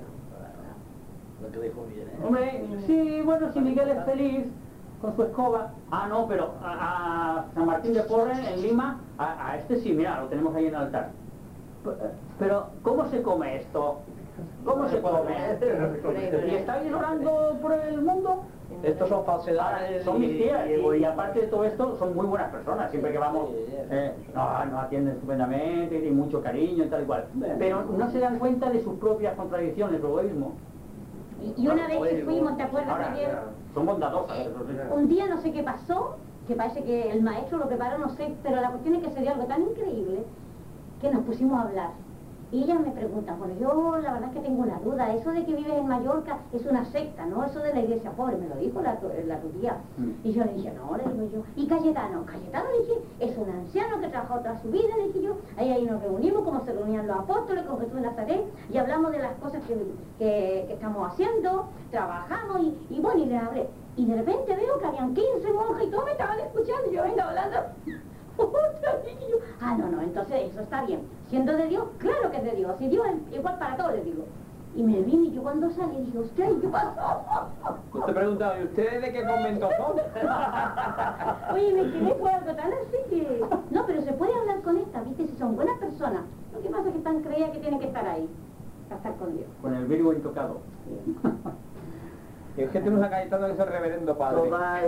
Lo que dijo bien, ¿eh? Hombre, sí, bueno, si Miguel es feliz con su escoba. Ah, no, pero a, a San Martín de Porres, en Lima, a, a este sí, mira, lo tenemos ahí en el altar. P- Pero, ¿cómo se come esto? ¿Cómo se come? ¿Y está bien orando por el mundo? Estos son falsedades. Son mis y- tías, y y, y egoísmo. aparte de todo esto, son muy buenas personas. Siempre que vamos, eh, no, nos atienden estupendamente, tienen mucho cariño y tal y cual. Pero no se dan cuenta de sus propias contradicciones, su egoísmo. Y, y una vez que fuimos, ¿te acuerdas, Ahora, Javier? son bondadosas. Eh, eso sí. un día no sé qué pasó, que parece que el maestro lo preparó, no sé, pero la cuestión es que se dio algo tan increíble que nos pusimos a hablar. Y ella me pregunta, bueno, yo la verdad es que tengo una duda, eso de que vives en Mallorca es una secta, ¿no? Eso de la iglesia pobre, me lo dijo la, tu- la tu tía. Mm. Y yo le dije, no, le digo yo. Y Cayetano, Cayetano, le dije, es un anciano que trabajó toda su vida, le dije yo. Ahí, ahí nos reunimos, como se reunían los apóstoles con Jesús de Nazaret, y hablamos de las cosas que, que, que estamos haciendo, trabajamos, y, y bueno, y le hablé. Y de repente veo que habían quince monjas y todos me estaban escuchando, y yo venga hablando. Otra vez, y yo, ah, no, no, entonces eso está bien. Siendo de Dios, claro que es de Dios. Y Dios es igual para todos, les digo. Y me vine y yo cuando salí dije, hostia, ¿y qué pasó? Yo te he preguntado, ¿y ustedes de qué convento son? Oye, me quedé por algo tan así que... No, pero se puede hablar con esta, ¿viste? Si son buenas personas. Lo que pasa es que están creídas que tienen que estar ahí, para estar con Dios. Con el Virgo intocado. Y es que tenemos a Cayetano que es el reverendo padre. Todas,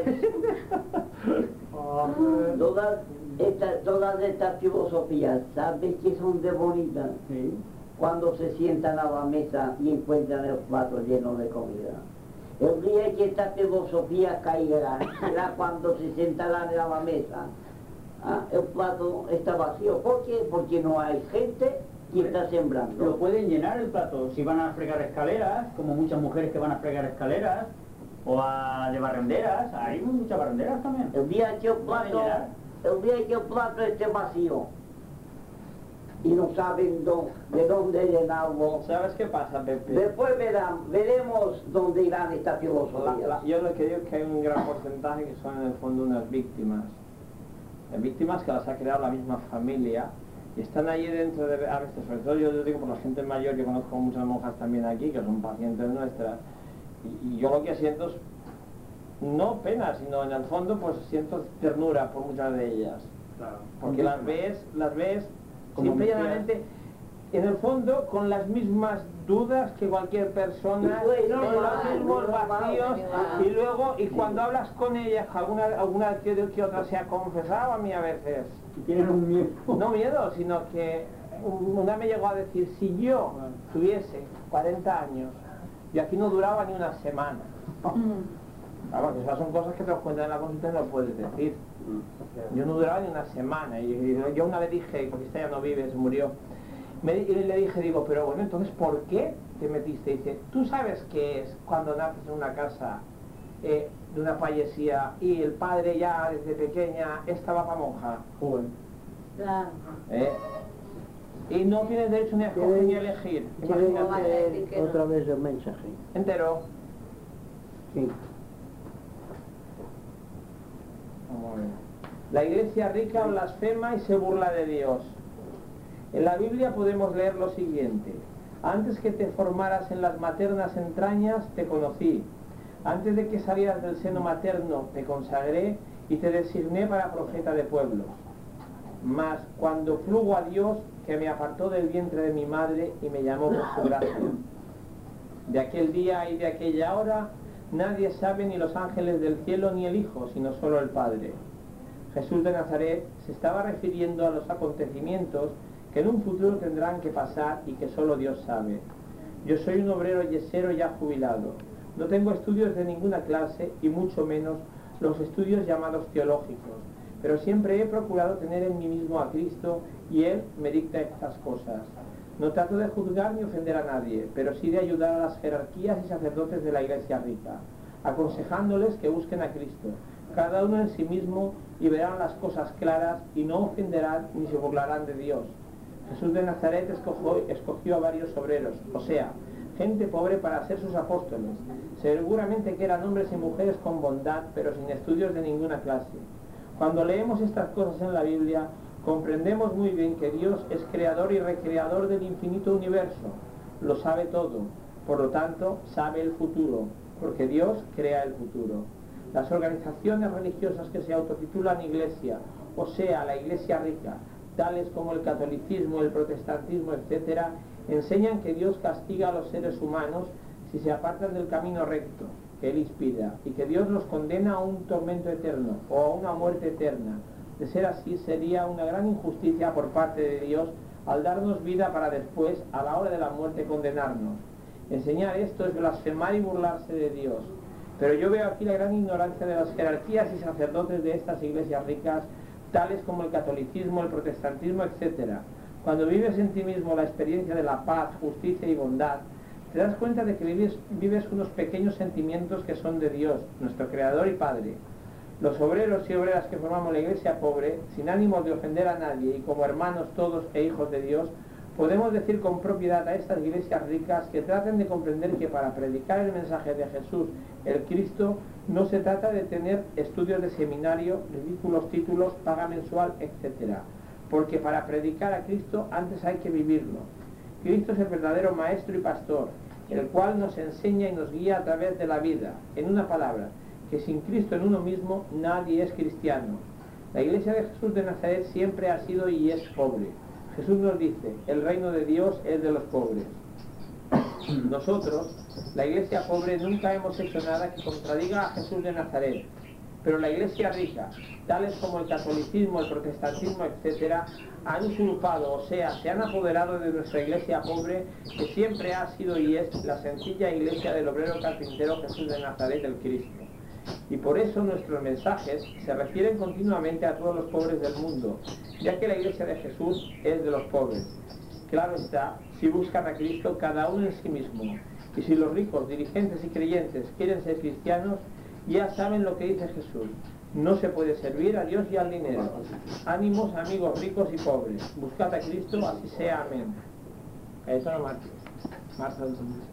todas, estas, todas estas filosofías, ¿sabes que son de bonitas? Sí. Cuando se sientan a la mesa y encuentran el plato lleno de comida. El día que esta filosofía caiga será cuando se sentarán a la mesa. Ah, el plato está vacío. ¿Por qué? Porque no hay gente que está Lo sembrando. pueden llenar el plato. Si van a fregar escaleras, como muchas mujeres que van a fregar escaleras, o a de barrenderas, hay muchas barrenderas también. El día que el plato, llenar. el día que el plato esté vacío y no saben dó- de dónde llenarlo, ¿Sabes qué pasa, Pepe? después verán, veremos dónde irán estas La- filosofías. la- yo lo que digo es que hay un gran porcentaje que son en el fondo unas víctimas. Eh, Víctimas que las ha creado la misma familia y están allí dentro de... A veces, sobre todo yo lo digo por la gente mayor, yo conozco muchas monjas también aquí que son pacientes nuestras y, y yo lo que siento es no pena, sino en el fondo pues siento ternura por muchas de ellas. Claro. Porque las ves, las ves Como simple y mis tías. llanamente, en el fondo, con las mismas dudas que cualquier persona, Y pues, con normal, los mismos normal, vacíos, normal. y luego, y cuando hablas con ellas, alguna, alguna que, que otra se ha confesado a mí a veces, Y tienen un miedo. no miedo, sino que una me llegó a decir, si yo tuviese cuarenta años, y aquí no duraba ni una semana. Claro, esas son cosas que te das cuenta en la consulta y no puedes decir. Yo no duraba ni una semana y, y yo una vez dije, porque esta ya no vive, se murió, me, di- y le dije, digo, pero bueno, entonces ¿por qué te metiste? Y dice, ¿tú sabes qué es cuando naces en una casa eh, de una fallecida y el padre ya desde pequeña estaba para monja? Joven. Claro. ¿Eh? Y no tienes derecho ni a escoger ni a elegir. ¿Cómo Imagínate. vas a decir que no? Otra vez el mensaje. Entero. Sí. Vamos a ver. La iglesia rica blasfema y se burla de Dios. En la Biblia podemos leer lo siguiente. Antes que te formaras en las maternas entrañas, te conocí. Antes de que salieras del seno materno, te consagré y te designé para profeta de pueblos. Mas cuando plugo a Dios, que me apartó del vientre de mi madre y me llamó por su gracia. De aquel día y de aquella hora, nadie sabe ni los ángeles del cielo ni el Hijo, sino solo el Padre. Jesús de Nazaret se estaba refiriendo a los acontecimientos que en un futuro tendrán que pasar y que solo Dios sabe. Yo soy un obrero yesero ya jubilado. No tengo estudios de ninguna clase y mucho menos los estudios llamados teológicos, pero siempre he procurado tener en mí mismo a Cristo y Él me dicta estas cosas. No trato de juzgar ni ofender a nadie, pero sí de ayudar a las jerarquías y sacerdotes de la Iglesia rica, aconsejándoles que busquen a Cristo, cada uno en sí mismo, y verán las cosas claras y no ofenderán ni se burlarán de Dios. Jesús de Nazaret escogió, escogió a varios obreros, o sea, gente pobre para ser sus apóstoles. Seguramente que eran hombres y mujeres con bondad, pero sin estudios de ninguna clase. Cuando leemos estas cosas en la Biblia, comprendemos muy bien que Dios es creador y recreador del infinito universo. Lo sabe todo, por lo tanto, sabe el futuro, porque Dios crea el futuro. Las organizaciones religiosas que se autotitulan Iglesia, o sea, la Iglesia rica, tales como el catolicismo, el protestantismo, etcétera, enseñan que Dios castiga a los seres humanos si se apartan del camino recto, que que Él inspira y que Dios los condena a un tormento eterno o a una muerte eterna. De ser así, sería una gran injusticia por parte de Dios al darnos vida para después, a la hora de la muerte, condenarnos. Enseñar esto es blasfemar y burlarse de Dios. Pero yo veo aquí la gran ignorancia de las jerarquías y sacerdotes de estas iglesias ricas, tales como el catolicismo, el protestantismo, etcétera. Cuando vives en ti mismo la experiencia de la paz, justicia y bondad, te das cuenta de que vives, vives unos pequeños sentimientos que son de Dios, nuestro Creador y Padre. Los obreros y obreras que formamos la iglesia pobre, sin ánimos de ofender a nadie y como hermanos todos e hijos de Dios, podemos decir con propiedad a estas iglesias ricas que traten de comprender que para predicar el mensaje de Jesús, el Cristo, no se trata de tener estudios de seminario, ridículos títulos, paga mensual, etcétera. Porque para predicar a Cristo antes hay que vivirlo. Cristo es el verdadero maestro y pastor, el cual nos enseña y nos guía a través de la vida. En una palabra, que sin Cristo en uno mismo nadie es cristiano. La iglesia de Jesús de Nazaret siempre ha sido y es pobre. Jesús nos dice, el reino de Dios es de los pobres. Nosotros, la iglesia pobre, nunca hemos hecho nada que contradiga a Jesús de Nazaret. Pero la iglesia rica, tales como el catolicismo, el protestantismo, etcétera, han usurpado, o sea, se han apoderado de nuestra iglesia pobre, que siempre ha sido y es la sencilla iglesia del obrero carpintero Jesús de Nazaret, el Cristo. Y por eso nuestros mensajes se refieren continuamente a todos los pobres del mundo, ya que la iglesia de Jesús es de los pobres. Claro está, si buscan a Cristo cada uno en sí mismo, y si los ricos, dirigentes y creyentes quieren ser cristianos, ya saben lo que dice Jesús: no se puede servir a Dios y al dinero. Ánimos, amigos ricos y pobres, buscad a Cristo, así sea, amén. Cayetano Márquez, Marta del Tomás.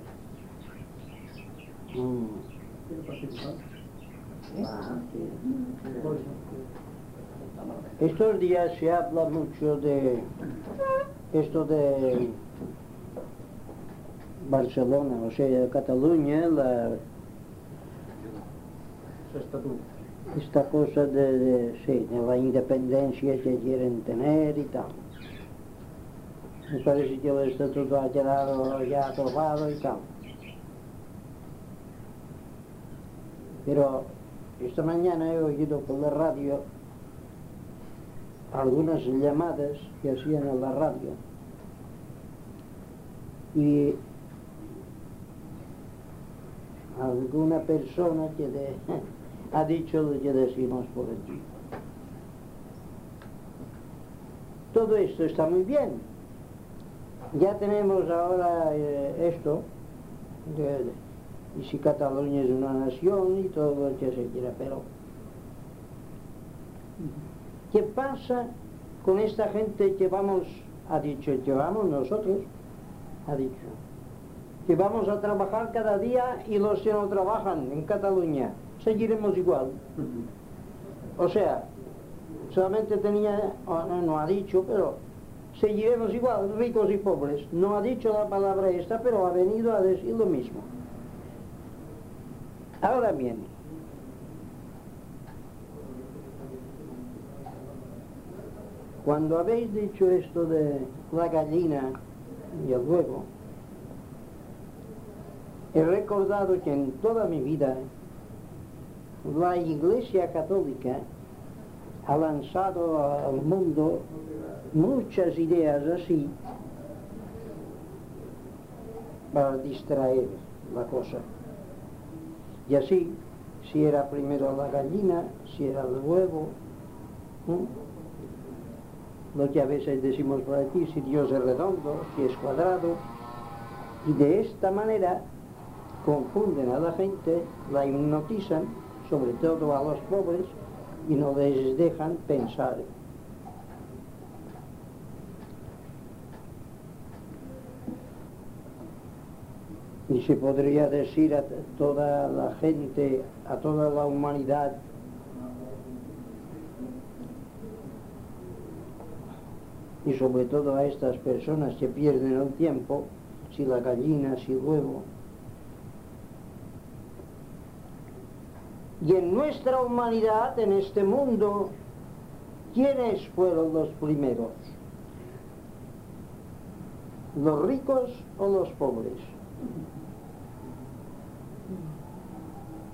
Estos días se habla mucho de esto de Barcelona, o sea, Cataluña, la, esta cosa de, de, sí, de la independencia que quieren tener y tal. Me parece que el estatuto ha quedado ya aprobado y tal. Pero esta mañana he oído por la radio algunas llamadas que hacían a la radio y alguna persona que de, ha dicho lo que decimos por aquí. Todo esto está muy bien. Ya tenemos ahora eh, esto de, de, y si Cataluña es una nación y todo lo que se quiera, pero ¿qué pasa con esta gente que vamos, ha dicho, que vamos nosotros, ha dicho, que vamos a trabajar cada día y los que no trabajan en Cataluña, seguiremos igual? O sea, solamente tenía, no, no ha dicho, pero seguiremos igual, ricos y pobres. No ha dicho la palabra esta, pero ha venido a decir lo mismo. Ahora bien, cuando habéis dicho esto de la gallina y el huevo, he recordado que en toda mi vida la Iglesia Católica ha lanzado al mundo muchas ideas así para distraer la cosa. Y así, si era primero la gallina, si era el huevo, ¿eh? Lo que a veces decimos por aquí, si Dios es redondo, si es cuadrado, y de esta manera confunden a la gente, la hipnotizan, sobre todo a los pobres, y no les dejan pensar. Y se podría decir a toda la gente, a toda la humanidad, y sobre todo a estas personas que pierden el tiempo, si la gallina, si el huevo. Y en nuestra humanidad, en este mundo, ¿quiénes fueron los primeros? ¿Los ricos o los pobres?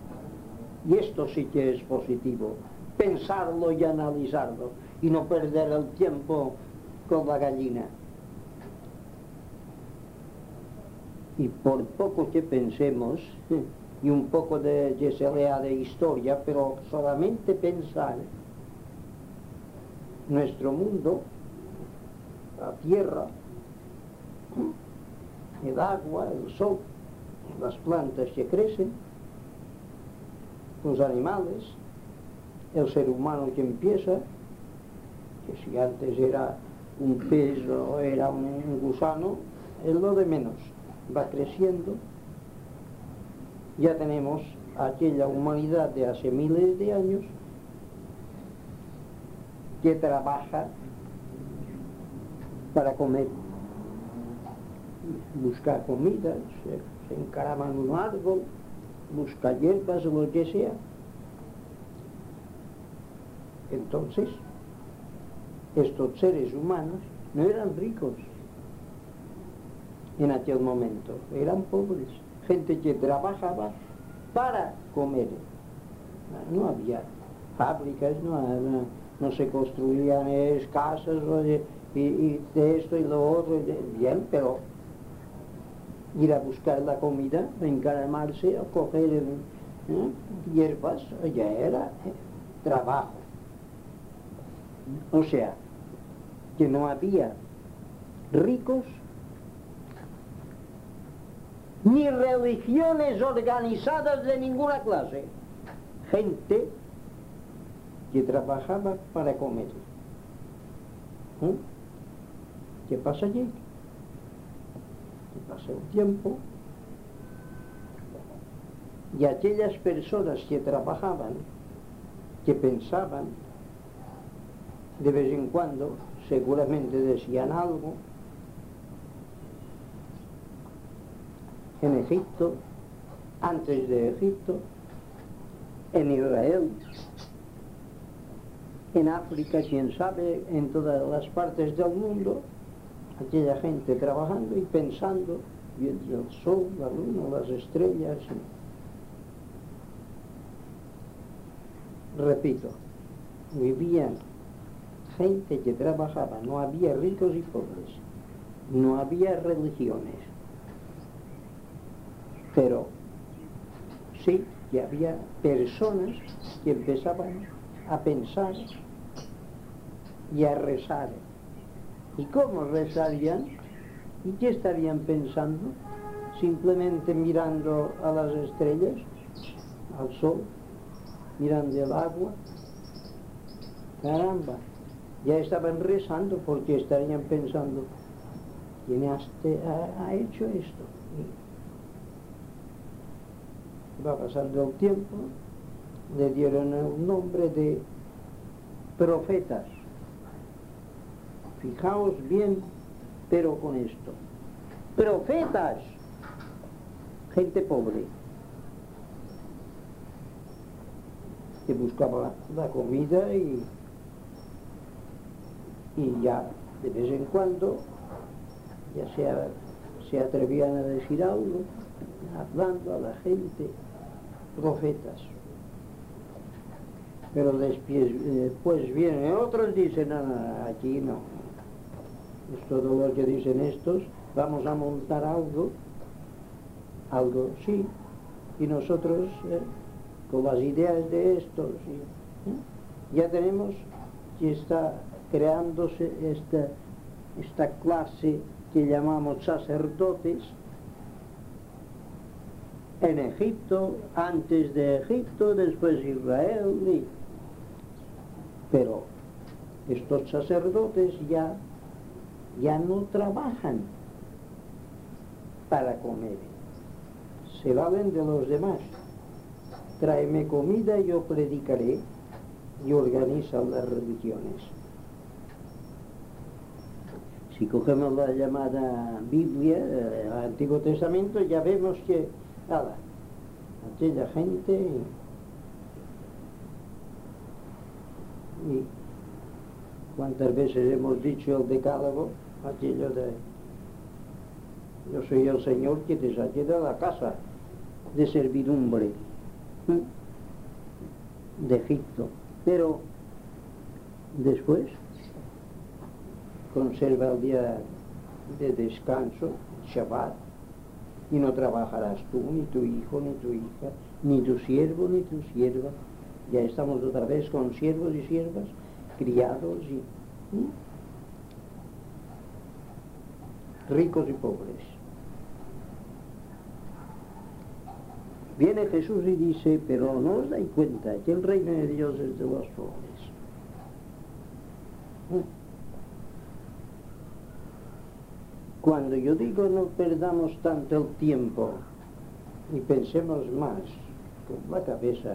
Y esto sí que es positivo, pensarlo y analizarlo, y no perder el tiempo con la gallina. Y por poco que pensemos, y un poco de, que se lea de historia, pero solamente pensar, nuestro mundo, la tierra, el agua, el sol, las plantas que crecen, los animales, el ser humano que empieza, que si antes era un pez o era un gusano, es lo de menos, va creciendo. Ya tenemos aquella humanidad de hace miles de años que trabaja para comer, busca comida, se, se encarama en un árbol, busca hierbas o lo que sea. Entonces, estos seres humanos no eran ricos en aquel momento, eran pobres, gente que trabajaba para comer. No había fábricas, no, no, no se construían casas y, y de esto y lo otro, bien, pero ir a buscar la comida, encaramarse, a coger ¿eh? hierbas, ya era eh, trabajo. O sea, que no había ricos ni religiones organizadas de ninguna clase. Gente que trabajaba para comer. ¿Eh? ¿Qué pasa allí? Que pasa el tiempo y aquellas personas que trabajaban, que pensaban, de vez en cuando, seguramente decían algo. En Egipto, antes de Egipto, en Israel, en África, quién sabe, en todas las partes del mundo, aquella gente trabajando y pensando, viendo el sol, la luna, las estrellas. Repito, vivían gente que trabajaba, no había ricos y pobres, no había religiones, pero sí que había personas que empezaban a pensar y a rezar. ¿Y cómo rezarían? ¿Y qué estarían pensando? Simplemente mirando a las estrellas, al sol, mirando el agua. Caramba, ya estaban rezando porque estarían pensando, ¿quién ha, ha hecho esto? Y va pasando el tiempo, le dieron el nombre de profetas. Fijaos bien, pero con esto. Profetas, gente pobre, que buscaba la comida y, y ya de vez en cuando ya se, se atrevían a decir algo, hablando a la gente, profetas. Pero después, después vienen otros y dicen, no, no, aquí no, es todo lo que dicen estos, vamos a montar algo, algo sí, y nosotros eh, con las ideas de estos, ¿eh? ya tenemos que está creándose esta, esta clase que llamamos sacerdotes en Egipto, antes de Egipto, después Israel, y, pero estos sacerdotes ya, ya no trabajan para comer, se valen de los demás. Tráeme comida, yo predicaré, y organizan las religiones. Si cogemos la llamada Biblia, el Antiguo Testamento, ya vemos que, nada, aquella gente, y cuántas veces hemos dicho el decálogo, aquello de, yo soy el Señor que te saqué de la casa de servidumbre. de Egipto, pero después conserva el día de descanso, Shabbat, y no trabajarás tú, ni tu hijo, ni tu hija, ni tu siervo, ni tu sierva. Ya estamos otra vez con siervos y siervas, criados y ¿sí? ricos y pobres. Viene Jesús y dice, pero no os dais cuenta que el reino de Dios es de los pobres. Cuando yo digo no perdamos tanto el tiempo y pensemos más con la cabeza,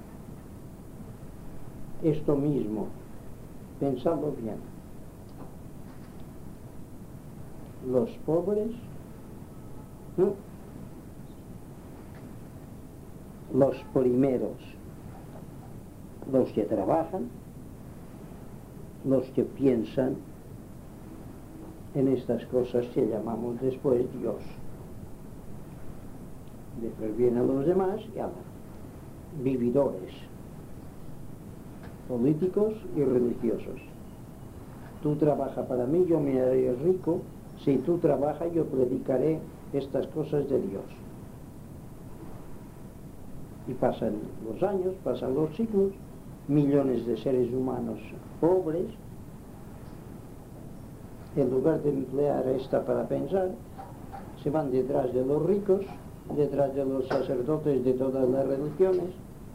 esto mismo, pensadlo bien. Los pobres, ¿no? Los primeros, los que trabajan, los que piensan en estas cosas que llamamos después Dios. Después vienen los demás y hablan. Vividores, políticos y religiosos. Tú trabajas para mí, yo me haré rico. Si tú trabajas, yo predicaré estas cosas de Dios. Y pasan los años, pasan los siglos, millones de seres humanos pobres. En lugar de emplear esta para pensar, se van detrás de los ricos, detrás de los sacerdotes de todas las religiones.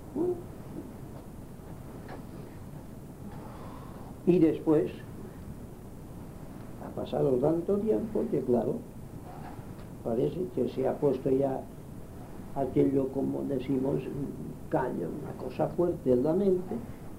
Y después, ha pasado tanto tiempo que, claro, parece que se ha puesto ya aquello, como decimos, callo, una cosa fuerte en la mente.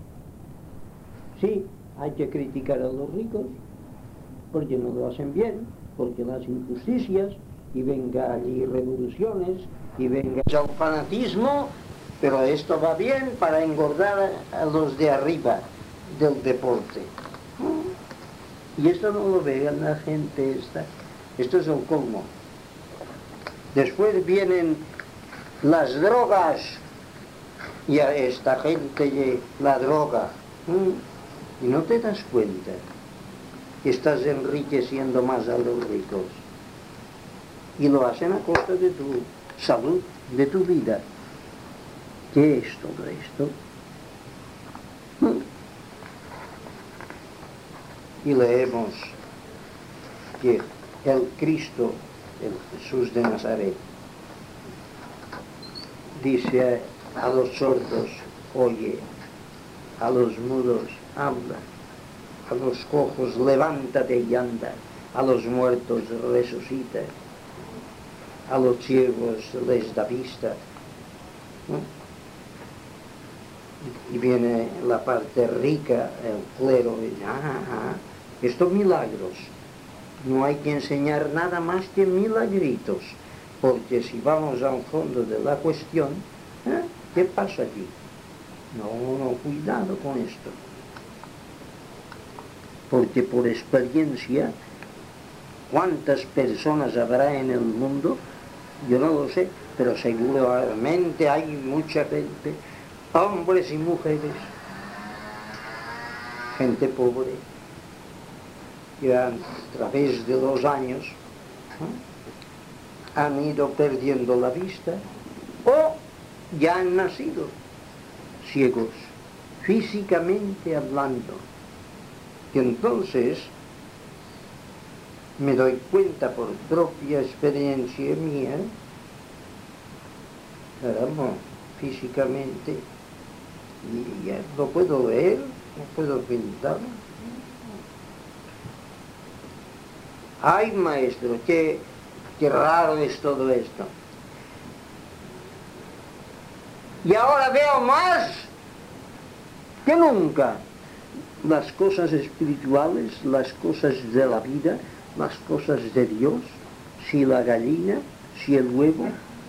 Sí, hay que criticar a los ricos, porque no lo hacen bien, porque las injusticias, y venga allí revoluciones, y venga el fanatismo, pero esto va bien para engordar a los de arriba del deporte. Y esto no lo ve la gente esta. Esto es el colmo. Después vienen las drogas, y a esta gente la droga, y no te das cuenta que estás enriqueciendo más a los ricos, y lo hacen a costa de tu salud, de tu vida. ¿Qué es todo esto? Y leemos que el Cristo, el Jesús de Nazaret, dice a los sordos, oye, a los mudos, habla, a los cojos, levántate y anda, a los muertos, resucita, a los ciegos les da vista. ¿No? Y viene la parte rica, el clero, y ah, ah, estos milagros. No hay que enseñar nada más que milagritos, porque si vamos al fondo de la cuestión, ¿eh? ¿Qué pasa aquí? No, no, cuidado con esto. Porque por experiencia, ¿cuántas personas habrá en el mundo? Yo no lo sé, pero seguramente hay mucha gente, hombres y mujeres, gente pobre, que a través de los años ¿eh? han ido perdiendo la vista o ya han nacido ciegos, físicamente hablando. Y entonces me doy cuenta por propia experiencia mía, caramba, físicamente, y ya no puedo ver, no puedo pintar. Ay, maestro, qué, qué raro es todo esto. Y ahora veo más que nunca las cosas espirituales, las cosas de la vida, las cosas de Dios, si la gallina, si el huevo.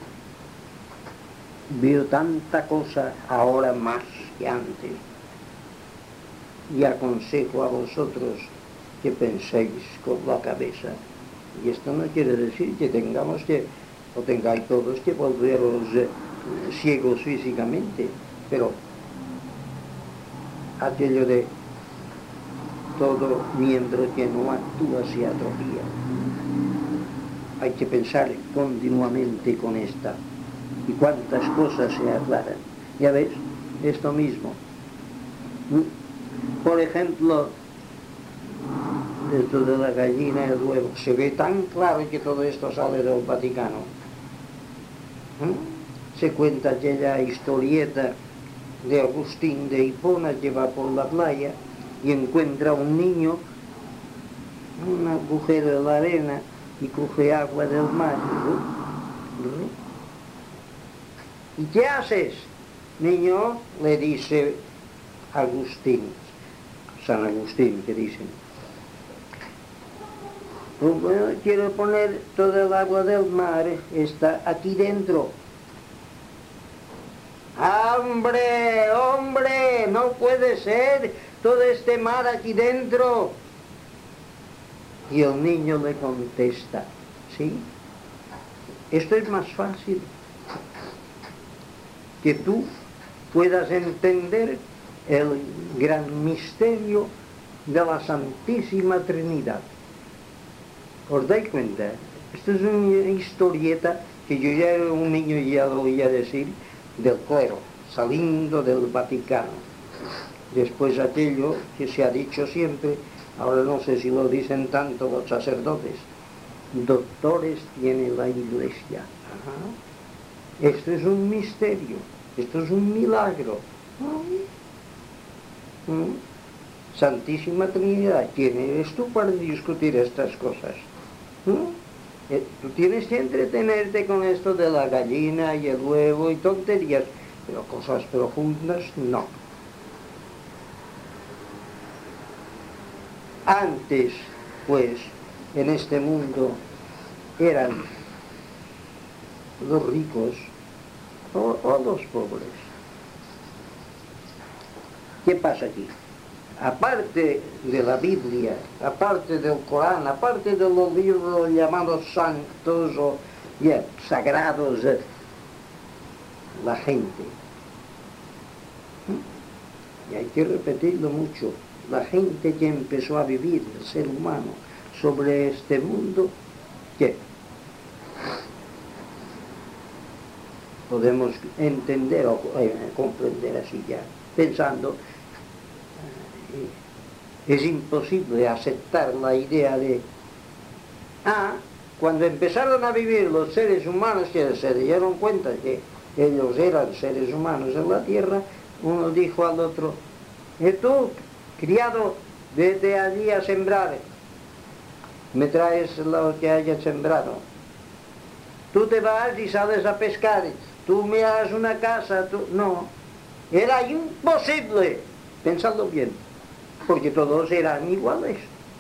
Veo tanta cosa ahora más que antes. Y aconsejo a vosotros que penséis con la cabeza. Y esto no quiere decir que tengamos que, o tengáis todos que volveros eh, ciegos físicamente, pero aquello de todo miembro que no actúa se atrofia. Hay que pensar continuamente con esta. Y cuántas cosas se aclaran. Ya ves, esto mismo. Por ejemplo, esto de la gallina y el huevo. Se ve tan claro que todo esto sale del Vaticano. ¿Mm? Se cuenta aquella historieta de Agustín de Hipona que va por la playa y encuentra a un niño, un agujero en la arena, y coge agua del mar. ¿Y qué haces, niño? Le dice Agustín, San Agustín, que dicen. Pues bueno, quiero poner toda el agua del mar, está aquí dentro. ¡Hombre, hombre! No puede ser todo este mar aquí dentro. Y el niño le contesta, ¿sí? Esto es más fácil. Que tú puedas entender el gran misterio de la Santísima Trinidad. ¿Os dais cuenta? Esto es una historieta que yo ya era un niño y ya lo oía decir, del clero, saliendo del Vaticano. Después aquello que se ha dicho siempre, ahora no sé si lo dicen tanto los sacerdotes, doctores tiene la Iglesia. Ajá. Esto es un misterio, esto es un milagro. ¿Mm? Santísima Trinidad, ¿quién eres tú para discutir estas cosas? ¿Mm? Eh, tú tienes que entretenerte con esto de la gallina y el huevo y tonterías, pero cosas profundas no. Antes, pues, en este mundo eran los ricos o, o los pobres. ¿Qué pasa aquí? Aparte de la Biblia, aparte del Corán, aparte de los libros llamados santos o yeah, sagrados, la gente. Y hay que repetirlo mucho. La gente que empezó a vivir, el ser humano, sobre este mundo, ¿qué? Podemos entender o eh, comprender así ya, pensando, eh, es imposible aceptar la idea de, ah, cuando empezaron a vivir los seres humanos, que se dieron cuenta que ellos eran seres humanos en la tierra, uno dijo al otro, ¿y tú, criado, vete allí a sembrar, me traes lo que hayas sembrado? Tú te vas y sales a pescar, tú me hagas una casa, tú... No, era imposible, pensadlo bien, porque todos eran iguales.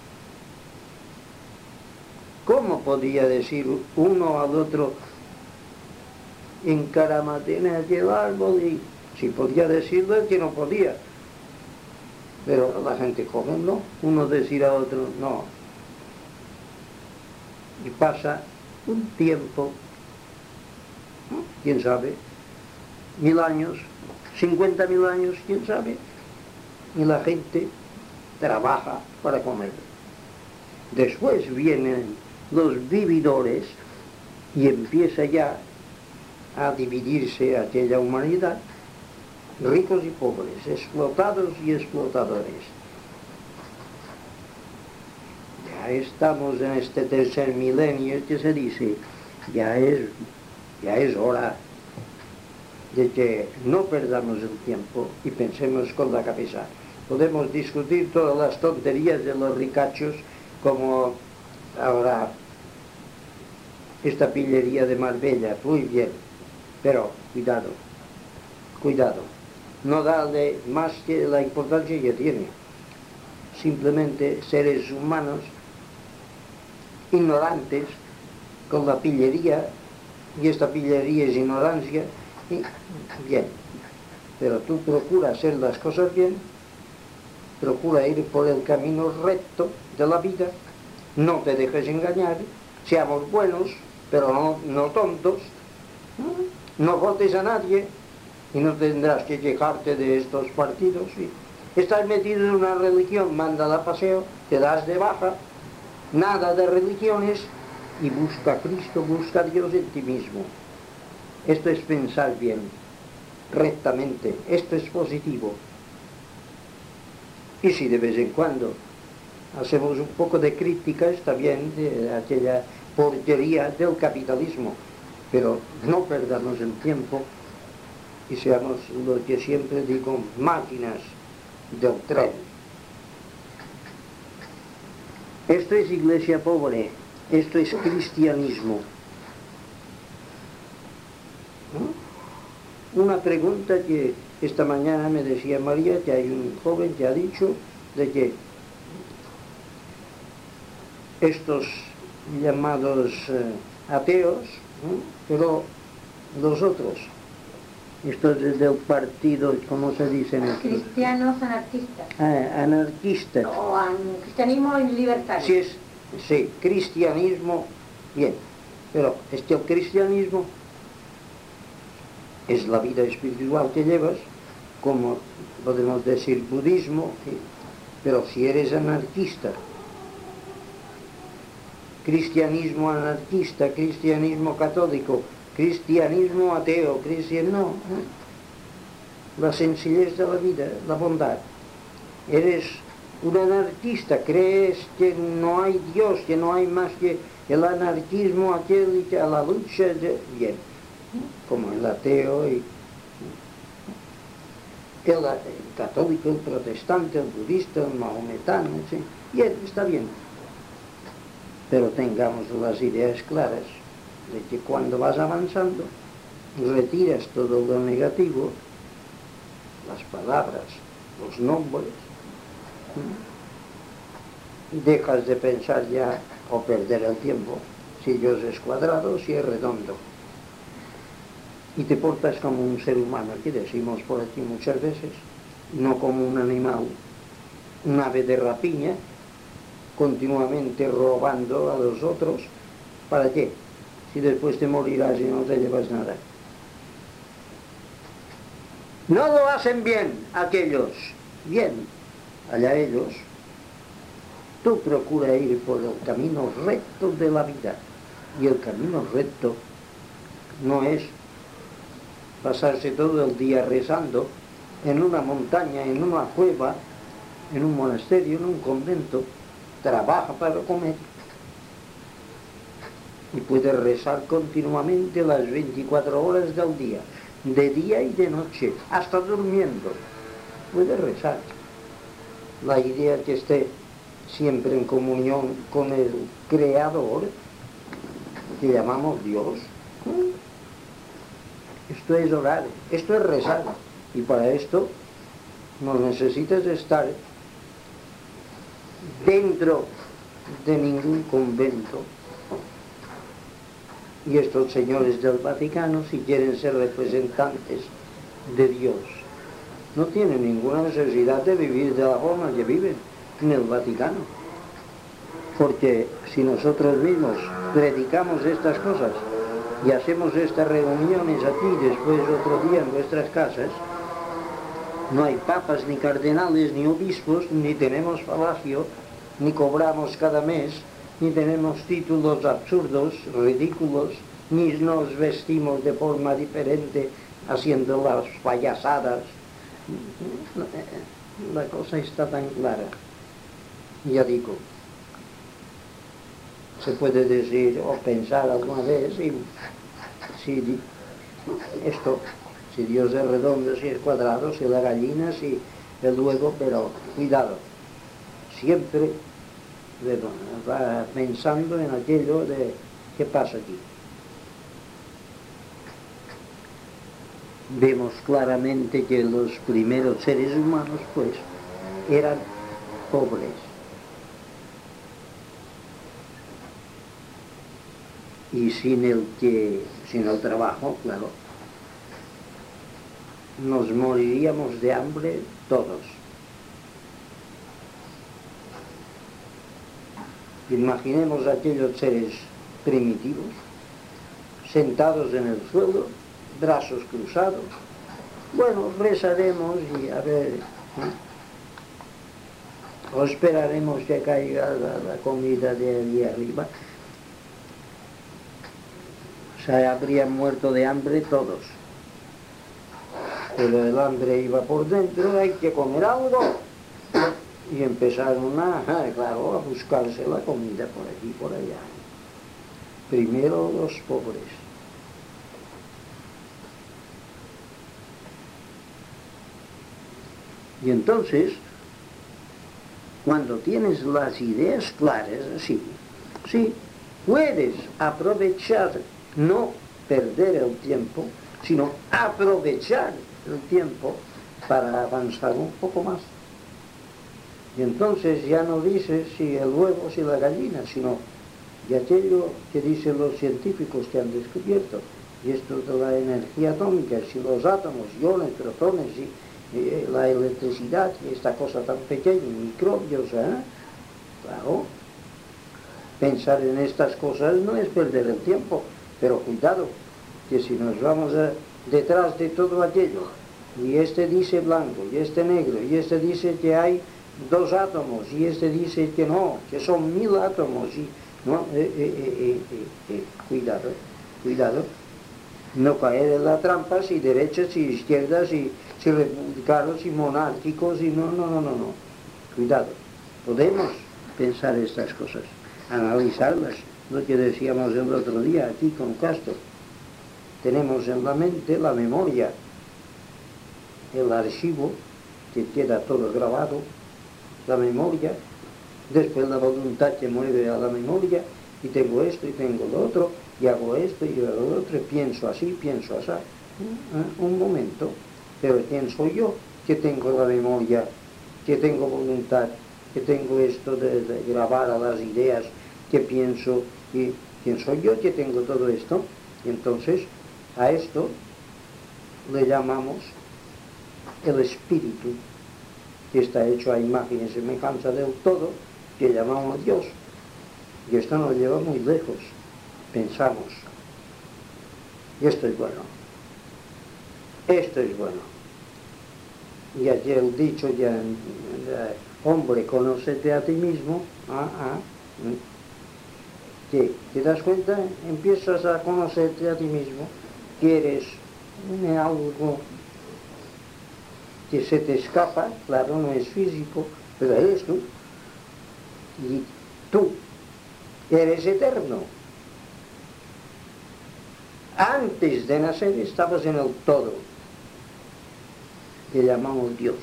¿Cómo podía decir uno al otro, encáramate en aquel árbol? Y si podía decirlo, el que no podía. Pero la gente joven no, uno decir a otro no. Y pasa un tiempo, quién sabe, mil años, cincuenta mil años, quién sabe, y la gente trabaja para comer. Después vienen los vividores y empieza ya a dividirse aquella humanidad, ricos y pobres, explotados y explotadores. Ya estamos en este tercer milenio que se dice, ya es, ya es hora de que no perdamos el tiempo y pensemos con la cabeza. Podemos discutir todas las tonterías de los ricachos, como ahora esta pillería de Marbella, muy bien, pero cuidado, cuidado. No darle más que la importancia que tiene. Simplemente seres humanos ignorantes con la pillería, y esta pillería es ignorancia, y bien. Pero tú procura hacer las cosas bien, procura ir por el camino recto de la vida, no te dejes engañar, seamos buenos, pero no, no tontos, no votes a nadie, y no tendrás que quejarte de estos partidos. Y Estás metido en una religión, mándala a paseo, te das de baja, nada de religiones, y busca a Cristo, busca a Dios en ti mismo. Esto es pensar bien, rectamente, esto es positivo. Y si de vez en cuando hacemos un poco de crítica, está bien, de aquella porquería del capitalismo, pero no perdamos el tiempo y seamos lo que siempre digo, máquinas del tren. Esto es iglesia pobre, esto es cristianismo. ¿No? Una pregunta que esta mañana me decía María, que hay un joven que ha dicho de que estos llamados eh, ateos, ¿no? Pero los otros, estos del partido, ¿cómo se dicen? Cristianos anarquistas. Ah, anarquistas. O an cristianismo libertario. Sí, es, sí, cristianismo, bien, pero es que el cristianismo es la vida espiritual que llevas, como podemos decir budismo, ¿sí? Pero si eres anarquista, cristianismo anarquista, cristianismo católico, cristianismo ateo, cristianismo... No, ¿eh? La sencillez de la vida, la bondad. Eres un anarquista, crees que no hay Dios, que no hay más que el anarquismo, aquel y que a la lucha de... Bien, como el ateo y... El, el católico, el protestante, el budista, el mahometano, ¿sí? Bien, está bien. Pero tengamos las ideas claras de que cuando vas avanzando, retiras todo lo negativo, las palabras, los nombres, ¿sí? Dejas de pensar ya o perder el tiempo, si Dios es cuadrado, si es redondo. Y te portas como un ser humano, que decimos por aquí muchas veces, no como un animal, un ave de rapiña, continuamente robando a los otros. ¿Para qué? Si después te morirás y no te llevas nada. No lo hacen bien aquellos, bien, allá ellos. Tú procura ir por el camino recto de la vida. Y el camino recto no es pasarse todo el día rezando en una montaña, en una cueva, en un monasterio, en un convento. Trabaja para comer y puede rezar continuamente las veinticuatro horas del día, de día y de noche, hasta durmiendo. Puede rezar. La idea que esté siempre en comunión con el Creador, que llamamos Dios. Esto es orar, esto es rezar. Y para esto no necesitas estar dentro de ningún convento. Y estos señores del Vaticano, si quieren ser representantes de Dios, no tienen ninguna necesidad de vivir de la forma que viven en el Vaticano. Porque si nosotros mismos predicamos estas cosas y hacemos estas reuniones aquí, después otro día en nuestras casas, no hay papas, ni cardenales, ni obispos, ni tenemos palacio, ni cobramos cada mes, ni tenemos títulos absurdos, ridículos, ni nos vestimos de forma diferente haciendo las payasadas. La cosa está tan clara. Ya digo, se puede decir o pensar alguna vez, y si esto, si Dios es redondo, si es cuadrado, si la gallina, si el luego, pero cuidado, siempre va pensando en aquello de qué pasa aquí. Vemos claramente que los primeros seres humanos, pues, eran pobres. Y sin el que, sin el trabajo, claro, nos moriríamos de hambre todos. Imaginemos a aquellos seres primitivos, sentados en el suelo, brazos cruzados. Bueno, rezaremos y a ver, ¿eh? o esperaremos que caiga la, la comida de allí arriba. Se habrían muerto de hambre todos. Pero el hambre iba por dentro, hay que comer algo. Y empezaron a, claro, a buscarse la comida por aquí y por allá. Primero los pobres. Y entonces, cuando tienes las ideas claras así, sí, puedes aprovechar, no perder el tiempo, sino aprovechar el tiempo para avanzar un poco más. Y entonces ya no dices si el huevo, si la gallina, sino de aquello que dicen los científicos que han descubierto, y esto de la energía atómica, si los átomos, iones, protones, y, y la electricidad, y esta cosa tan pequeña, microbios, ¿eh? Claro, pensar en estas cosas no es perder el tiempo, pero cuidado, que si nos vamos a, detrás de todo aquello, y este dice blanco, y este negro, y este dice que hay dos átomos, y este dice que no, que son mil átomos, y no, eh, eh, eh, eh, eh, cuidado, cuidado, no caer en la trampa, si derechas, si izquierdas, si, si republicanos, si monárquicos, y no, no, no, no, no, cuidado, podemos pensar estas cosas, analizarlas, lo que decíamos el otro día aquí con Castro, tenemos en la mente la memoria, el archivo, que queda todo grabado, la memoria, después la voluntad que mueve a la memoria, y tengo esto y tengo lo otro, y hago esto y hago lo otro, y pienso así, pienso así, un momento, pero ¿quién soy yo que tengo la memoria, que tengo voluntad, que tengo esto de, de grabar a las ideas, que pienso, y quién soy yo que tengo todo esto? Y entonces a esto le llamamos el espíritu, que está hecho a imagen y semejanza del todo, que llamamos Dios. Y esto nos lleva muy lejos, pensamos, y esto es bueno, esto es bueno. Y aquel dicho ya, ya hombre, conócete a ti mismo, ah, ah, ¿qué? ¿Te das cuenta? Empiezas a conocerte a ti mismo, quieres algo que se te escapa, claro, no es físico, pero eres tú. Y tú eres eterno. Antes de nacer estabas en el todo, que llamamos Dios.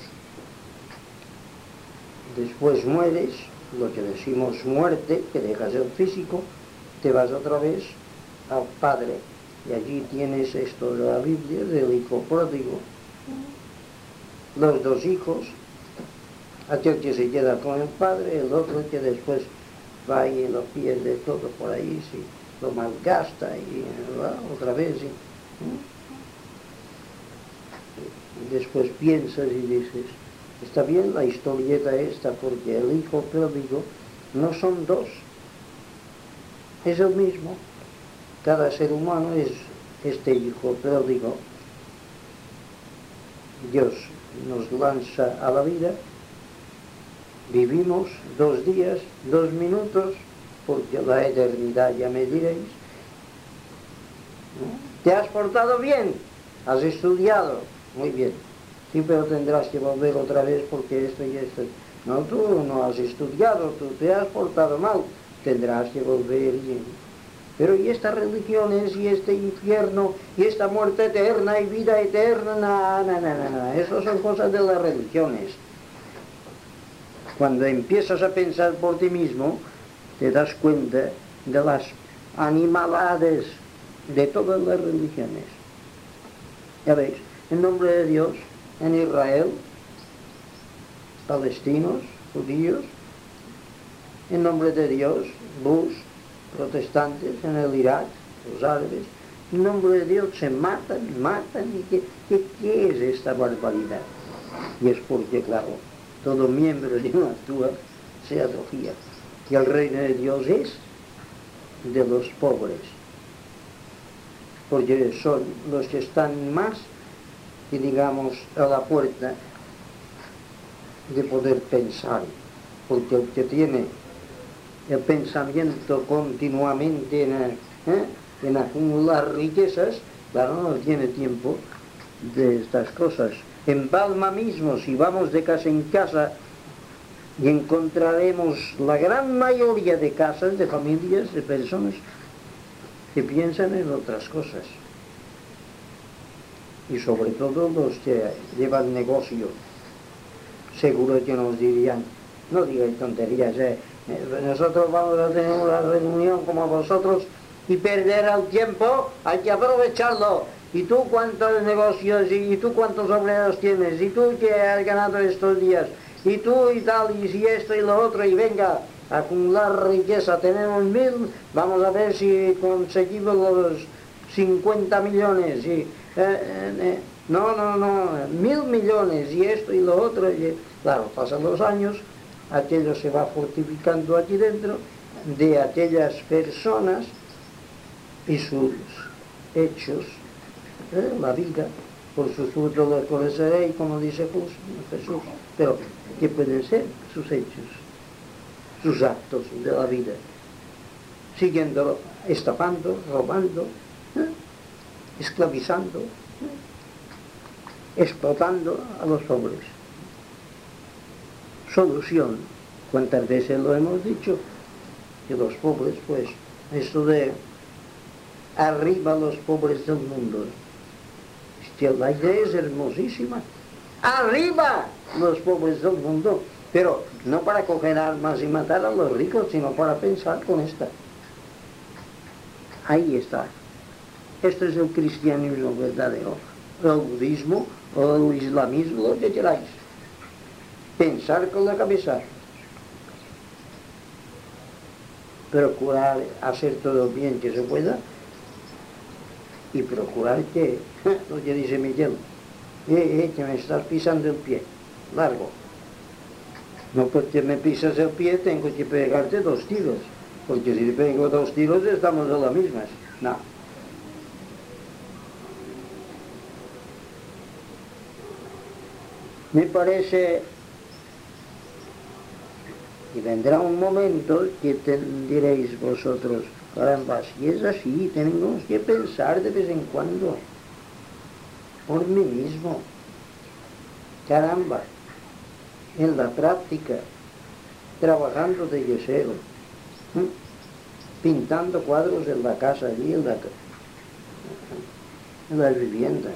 Después mueres, lo que decimos muerte, que dejas el físico, te vas otra vez al Padre. Y allí tienes esto de la Biblia, del hijo pródigo. Los dos hijos, aquel que se queda con el padre, el otro que después va y lo pierde todo por ahí, sí, lo malgasta y ¿verdad? Otra vez. ¿Sí? Y después piensas y dices, está bien la historieta esta, porque el hijo pródigo no son dos, es el mismo. Cada ser humano es este hijo pródigo. Dios nos lanza a la vida, vivimos dos días, dos minutos, porque la eternidad ya me diréis. ¿Te has portado bien? ¿Has estudiado? Muy bien. Sí, pero tendrás que volver otra vez porque esto y esto. No, tú no has estudiado, tú te has portado mal, tendrás que volver y... Pero y estas religiones, y este infierno, y esta muerte eterna, y vida eterna, no, no, no, no, no. Eso son cosas de las religiones. Cuando empiezas a pensar por ti mismo, te das cuenta de las animalades de todas las religiones. Ya veis, en nombre de Dios, en Israel, palestinos, judíos, en nombre de Dios, Bush, protestantes, en el Irak, los árabes, en nombre de Dios se matan, matan, y ¿qué, qué, qué es esta barbaridad? Y es porque, claro, todo miembro de una actúa se atrofia, y el reino de Dios es de los pobres, porque son los que están más, y digamos, a la puerta de poder pensar, porque el que tiene el pensamiento continuamente en, ¿eh? en acumular riquezas, claro, no tiene tiempo de estas cosas. En Palma mismo, si vamos de casa en casa, y encontraremos la gran mayoría de casas, de familias, de personas que piensan en otras cosas. Y sobre todo los que llevan negocio, seguro que nos dirían, no digáis tonterías, eh, nosotros vamos a tener una reunión como vosotros y perder el tiempo, hay que aprovecharlo. ¿Y tú cuántos negocios y, y tú cuántos obreros tienes? ¿Y tú qué has ganado estos días? Y tú y tal, y si esto y lo otro, y venga, a acumular riqueza, tenemos mil, vamos a ver si conseguimos los cincuenta millones, y, eh, eh, no, no, no, mil millones, y esto y lo otro, y, claro, pasan los años, aquello se va fortificando aquí dentro, de aquellas personas y sus hechos, eh, la vida, por sus frutos los conoceréis, como dice Jesús, pero ¿qué pueden ser sus hechos, sus actos de la vida? Siguiendo, estafando, robando, ¿eh? esclavizando, ¿eh? explotando a los pobres. Solución, cuántas veces lo hemos dicho, que los pobres, pues, esto de arriba los pobres del mundo, la idea es hermosísima. Arriba los pobres del mundo, pero no para coger armas y matar a los ricos, sino para pensar con esta. Ahí está. Esto es el cristianismo verdadero, el budismo o el islamismo, lo que queráis. Pensar con la cabeza. Procurar hacer todo el bien que se pueda y procurar que, lo que dice Miguel, eh, eh, que me estás pisando el pie, largo. No porque me pisas el pie tengo que pegarte dos tiros, porque si te pego dos tiros estamos a las mismas. No. Me parece que vendrá un momento que te diréis vosotros, caramba, si es así, tenemos que pensar de vez en cuando por mí mismo. Caramba, en la práctica, trabajando de yesero, ¿eh? pintando cuadros en la casa, allí en, la, en las viviendas,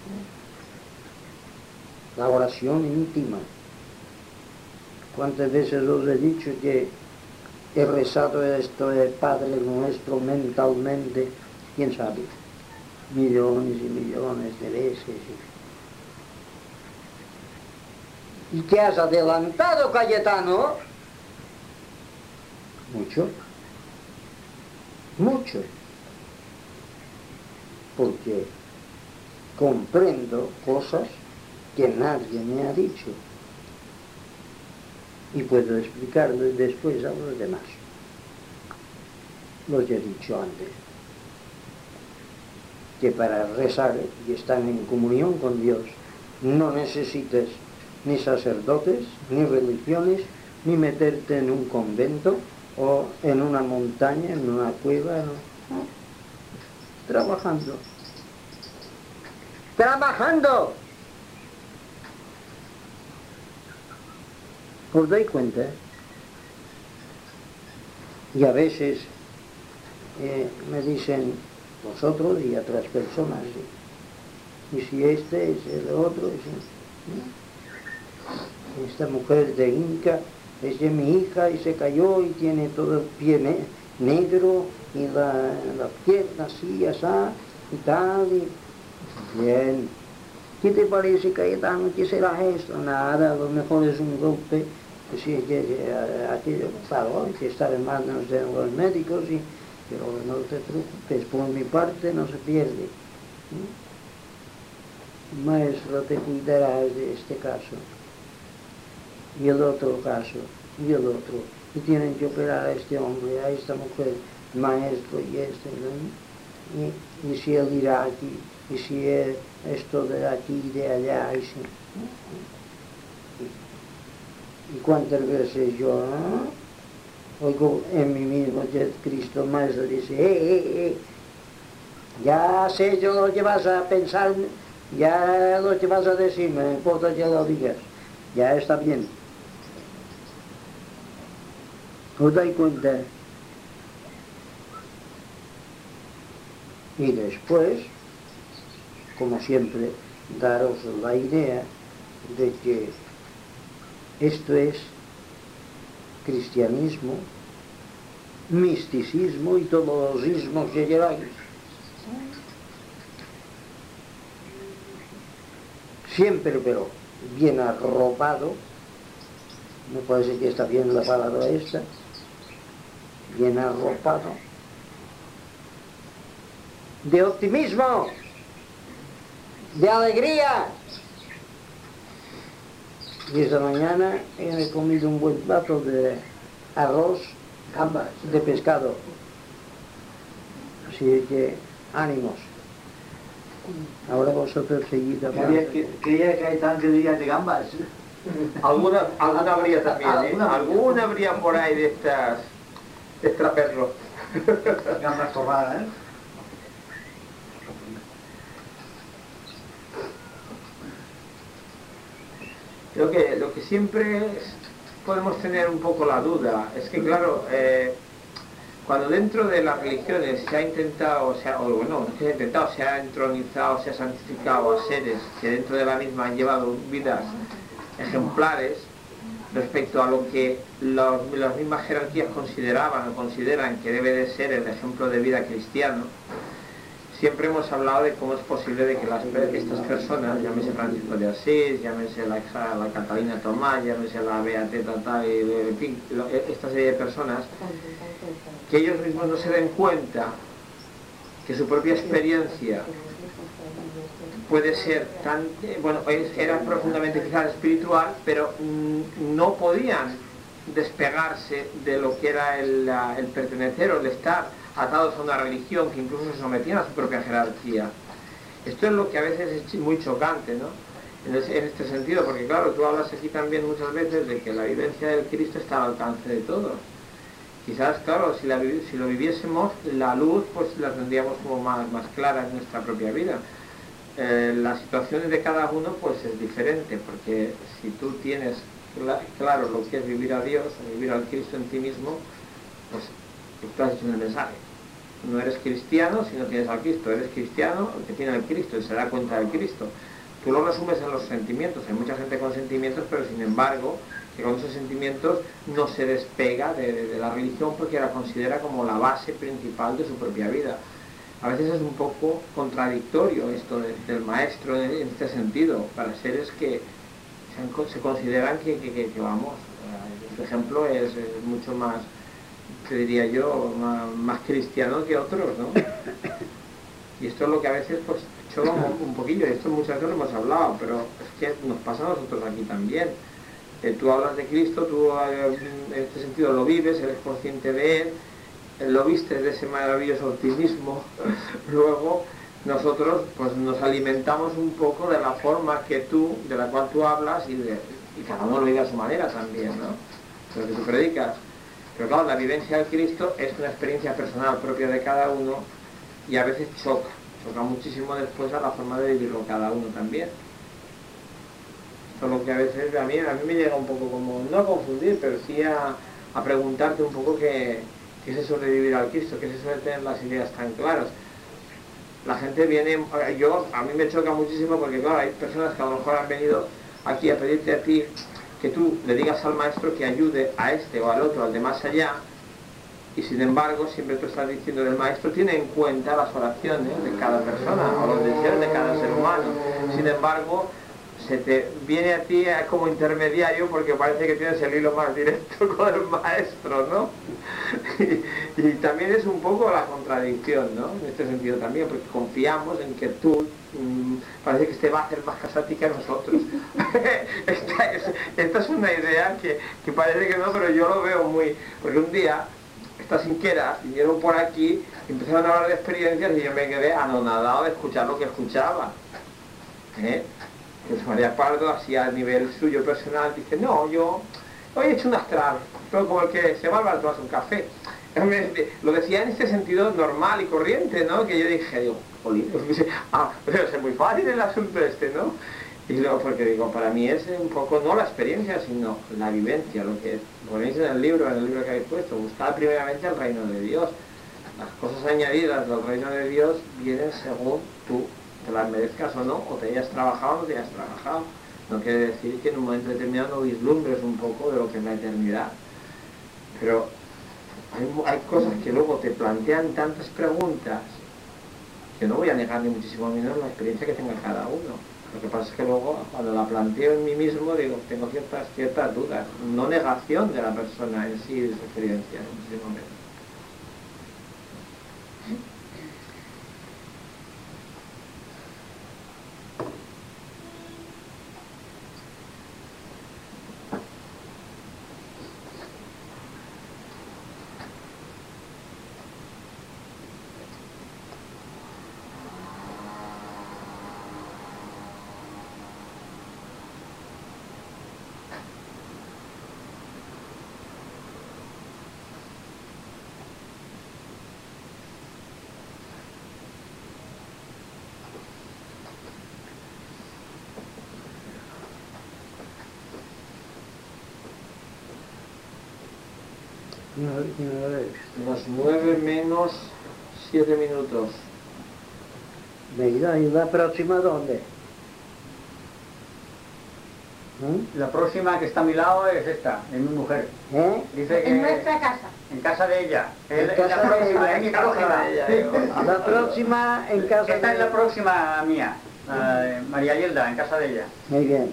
la oración íntima. ¿Cuántas veces os he dicho que he rezado esto de Padre Nuestro mentalmente? ¿Quién sabe? Millones y millones de veces. ¿Y qué has adelantado, Cayetano? Mucho. Mucho. Porque comprendo cosas que nadie me ha dicho. Y puedo explicarlo después a los demás. Lo que he dicho antes. Que para rezar y estar en comunión con Dios no necesitas ni sacerdotes, ni religiones, ni meterte en un convento o en una montaña, en una cueva, no. Trabajando. ¡Trabajando! ¿Os dais cuenta? Y a veces eh, me dicen vosotros y otras personas, y, y si este es el otro, y si, ¿no? Esta mujer de Inca es de mi hija y se cayó y tiene todo el pie ne negro y la, la pierna así, así y tal, y bien. ¿Qué te parece, Cayetano? ¿Qué será esto? Nada, a lo mejor es un golpe, sí, que, que, aquello, claro, hay que estar en manos de los médicos, y, pero no te preocupes, por mi parte no se pierde. ¿Sí? Maestro, te cuidarás de este caso, y el otro caso, y el otro, y tienen que operar a este hombre, a esta mujer, maestro y este, ¿no? y, y si él irá aquí, y si es esto de aquí y de allá, y si, y cuántas veces yo ¿no? oigo en mí mismo que Cristo Maestro dice, eh, eh, eh, ya sé yo lo que vas a pensar, ya lo que vas a decir, no importa que lo digas, ya está bien. ¿Os dais cuenta? Y después, como siempre, daros la idea de que esto es cristianismo, misticismo y todos los ismos que lleváis. Siempre, pero bien arropado, me parece que está bien la palabra esta, bien arropado, de optimismo, de alegría. Y esta mañana he comido un buen plato de arroz, gambas, de pescado. Así que, ánimos. Ahora vosotros seguid Creía que, creía que hay tantos días de gambas. Alguna, alguna habría también, ¿eh? Alguna. Alguna habría por ahí de estas extraperros. Gambas torradas, ¿eh? Lo que, lo que siempre es- podemos tener un poco la duda es que, claro, eh, cuando dentro de las religiones se ha intentado, se ha, o bueno, no se ha intentado, se ha entronizado, se ha santificado a seres que dentro de la misma han llevado vidas ejemplares respecto a lo que los- las mismas jerarquías consideraban o consideran que debe de ser el ejemplo de vida cristiano, siempre hemos hablado de cómo es posible de que las, estas personas, llámese Francisco de Asís, llámese la, la Catalina Tomás, llámese la Beateta tal, y, en fin, lo- esta serie de personas, que ellos mismos no se den cuenta que su propia experiencia puede ser tan, eh, bueno, es- era profundamente quizás espiritual, pero mm, no podían despegarse de lo que era el, la- el pertenecer o el estar atados a una religión que incluso se sometían a su propia jerarquía. Esto es lo que a veces es muy chocante, ¿no? En, ese- en este sentido, porque claro, tú hablas aquí también muchas veces de que la vivencia del Cristo está al alcance de todos. Quizás, claro, si, la vi- si lo viviésemos, la luz pues la tendríamos como más, más clara en nuestra propia vida. Eh, las situaciones de cada uno pues es diferente, porque si tú tienes cla- claro lo que es vivir a Dios, o vivir al Cristo en ti mismo, pues tú has hecho el mensaje. No eres cristiano si no tienes al Cristo, eres cristiano el que tiene al Cristo y se da cuenta del Cristo. Tú lo resumes en los sentimientos, hay mucha gente con sentimientos, pero sin embargo, que con esos sentimientos no se despega de, de- de la religión porque la considera como la base principal de su propia vida. A veces es un poco contradictorio esto de- del maestro en, en este sentido, para seres que se, han co- se consideran que, que- que- que, vamos, eh, este ejemplo es, es mucho más, te diría yo, más, más cristiano que otros, ¿no? Y esto es lo que a veces pues choca un, un poquillo, y esto muchas veces lo hemos hablado, pero es que nos pasa a nosotros aquí también. Eh, tú hablas de Cristo, tú eh, en este sentido lo vives, eres consciente de Él, eh, lo vistes de ese maravilloso optimismo, luego nosotros pues nos alimentamos un poco de la forma que tú, de la cual tú hablas y, de, y cada uno lo vive a su manera también, ¿no? De lo que tú predicas. Pero claro, la vivencia del Cristo es una experiencia personal propia de cada uno y a veces choca, choca muchísimo después a la forma de vivirlo cada uno también. Esto es lo que a veces a mí, a mí me llega un poco como, no a confundir, pero sí a, a preguntarte un poco qué, qué es eso de vivir al Cristo, qué es eso de tener las ideas tan claras. La gente viene, yo, a mí me choca muchísimo porque claro, hay personas que a lo mejor han venido aquí a pedirte a ti que tú le digas al maestro que ayude a este o al otro, al de más allá, y sin embargo siempre tú estás diciendo del maestro tiene en cuenta las oraciones de cada persona o los deseos de cada ser humano. Sin embargo, se te viene a ti como intermediario porque parece que tienes el hilo más directo con el maestro, ¿no? Y, y también es un poco la contradicción, ¿no? En este sentido también, porque confiamos en que tú mmm, parece que este va a hacer más caso a ti que a nosotros. esta, es, esta es una idea que, que parece que no, pero yo lo veo muy... Porque un día estas inquieras vinieron por aquí, empezaron a hablar de experiencias y yo me quedé anonadado de escuchar lo que escuchaba. ¿Eh? Pues María Pardo, así a nivel suyo personal, dice, no, yo hoy he hecho unas trabas, pero como el que se va al bar a tomarse un café. Lo decía en este sentido normal y corriente, ¿no? Que yo dije, digo, jolín, ah, pero es muy fácil el asunto este, ¿no? Y luego, porque digo, para mí es un poco, no la experiencia, sino la vivencia, lo que ponéis en el libro, en el libro que habéis puesto, buscar primeramente el reino de Dios. Las cosas añadidas del reino de Dios vienen según tú te las merezcas o no, o te hayas trabajado o no te hayas trabajado. No quiere decir que en un momento determinado no vislumbres un poco de lo que es la eternidad. Pero hay, hay cosas que luego te plantean tantas preguntas que no voy a negar ni muchísimo menos la experiencia que tenga cada uno. Lo que pasa es que luego, cuando la planteo en mí mismo, digo, tengo ciertas, ciertas dudas. No negación de la persona en sí, de su experiencia, en muchísimo menos. Las nueve menos siete minutos. Venga, ¿y la próxima dónde? ¿Eh? La próxima que está a mi lado es esta, es mi mujer. ¿Eh? Dice que En nuestra casa. en casa de ella. Es, En es casa la de próxima, ella. es mi próxima. La próxima en casa Esta de... es la próxima mía, la de María Yelda, en casa de ella. Muy bien.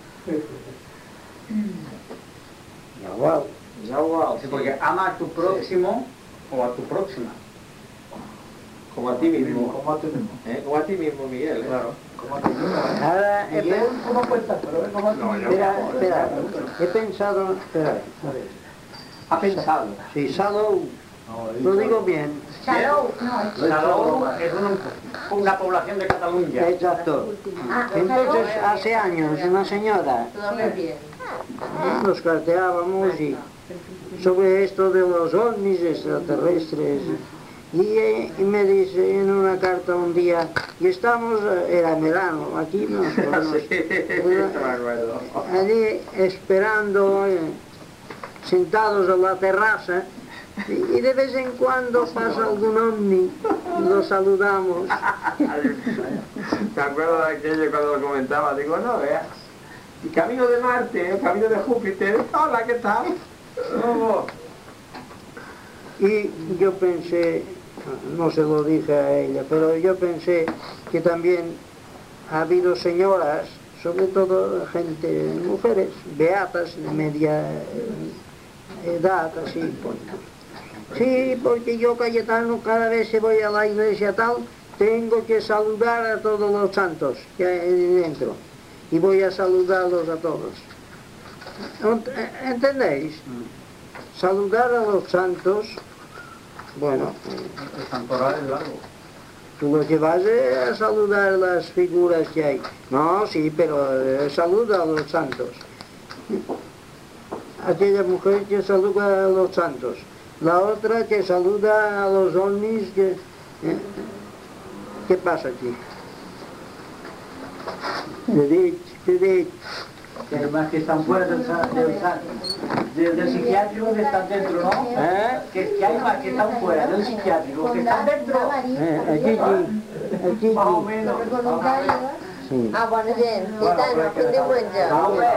Ya, wow. Ya, wow, Sí, porque ama a tu próximo o a tu próxima. Como a ti mismo. Como a ti mismo. ¿Eh? Como a ti mismo, Miguel. ¿eh? Claro. Como a ti mismo. Ahora he, Miguel, pe- ¿cómo cuentas? Pero ve cómo a ti No, mismo. yo- espera, espera, he pensado, espera, a ver. Ha pensado. Sí, Salou, No, lo digo bien. Salou, no. Salou es una, una población de Cataluña. Exacto. Ah, Entonces, Salou. hace años, una señora, Todo muy bien. nos carteábamos y sobre esto de los ovnis extraterrestres. Y, eh, y me dice en una carta un día, y estamos, eh, era en verano, aquí no, Sí, me acuerdo. allí esperando, eh, sentados en la terraza, y, y de vez en cuando pasa algún ovni, lo saludamos. Me acuerdo de aquello cuando lo comentaba, digo, no veas. Y camino de Marte, camino de Júpiter, hola, ¿qué tal? ¿Cómo? Y yo pensé, no se lo dije a ella, pero yo pensé que también ha habido señoras, sobre todo gente, mujeres, beatas de media eh, edad, así. Pues. Sí, porque yo, Cayetano, cada vez que voy a la iglesia tal, tengo que saludar a todos los santos que hay dentro. Y voy a saludarlos a todos. ¿Entendéis? Saludar a los santos, bueno, El santoral es largo. tú lo que vas es a saludar las figuras que hay. No, sí, pero eh, saluda a los santos. Aquella mujer que saluda a los santos. La otra que saluda a los ovnis que... eh, ¿Qué pasa aquí? Derecho, derecho. Que además que están fuera del, sa- del, sa- del, del psiquiátrico que están dentro, ¿no? ¿Eh? Que, que hay más que están fuera del psiquiátrico, que están dentro. Eh, aquí, aquí, aquí, Más o aquí. menos. Sí. Ah, bona gent, gitano, que diu menjar. No, hombre,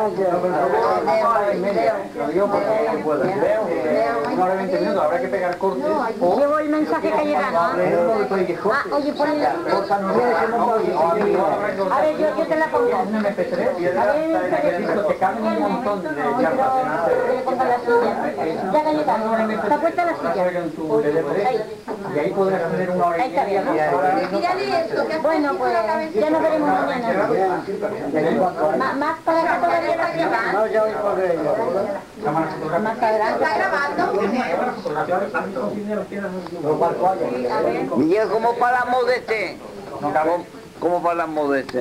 lo digo porque no puedo. Una hora y veinte minutos, habrá que pegar cortes. O Llevo el mensaje Cayetano. no, no le puede que Ah, cortes. oye, ponle... Corta no sé, A ver, yo, yo te la pongo. Un eme pe tres y el disco que caben un montón de Pero charlas. que le ponga la silla. Ya, Cayetano, está puesta la silla. Ahí. Y ahí podrás tener una hora y Ahí está media. bien. Mírale esto, que Bueno, pues ya nos veremos mañana. Ma- Más para acá todavía está grabando. No, ya voy por ello. Más adelante. está grabando. Miguel, ¿cómo paramos de este? ¿Cómo, cómo paramos de este?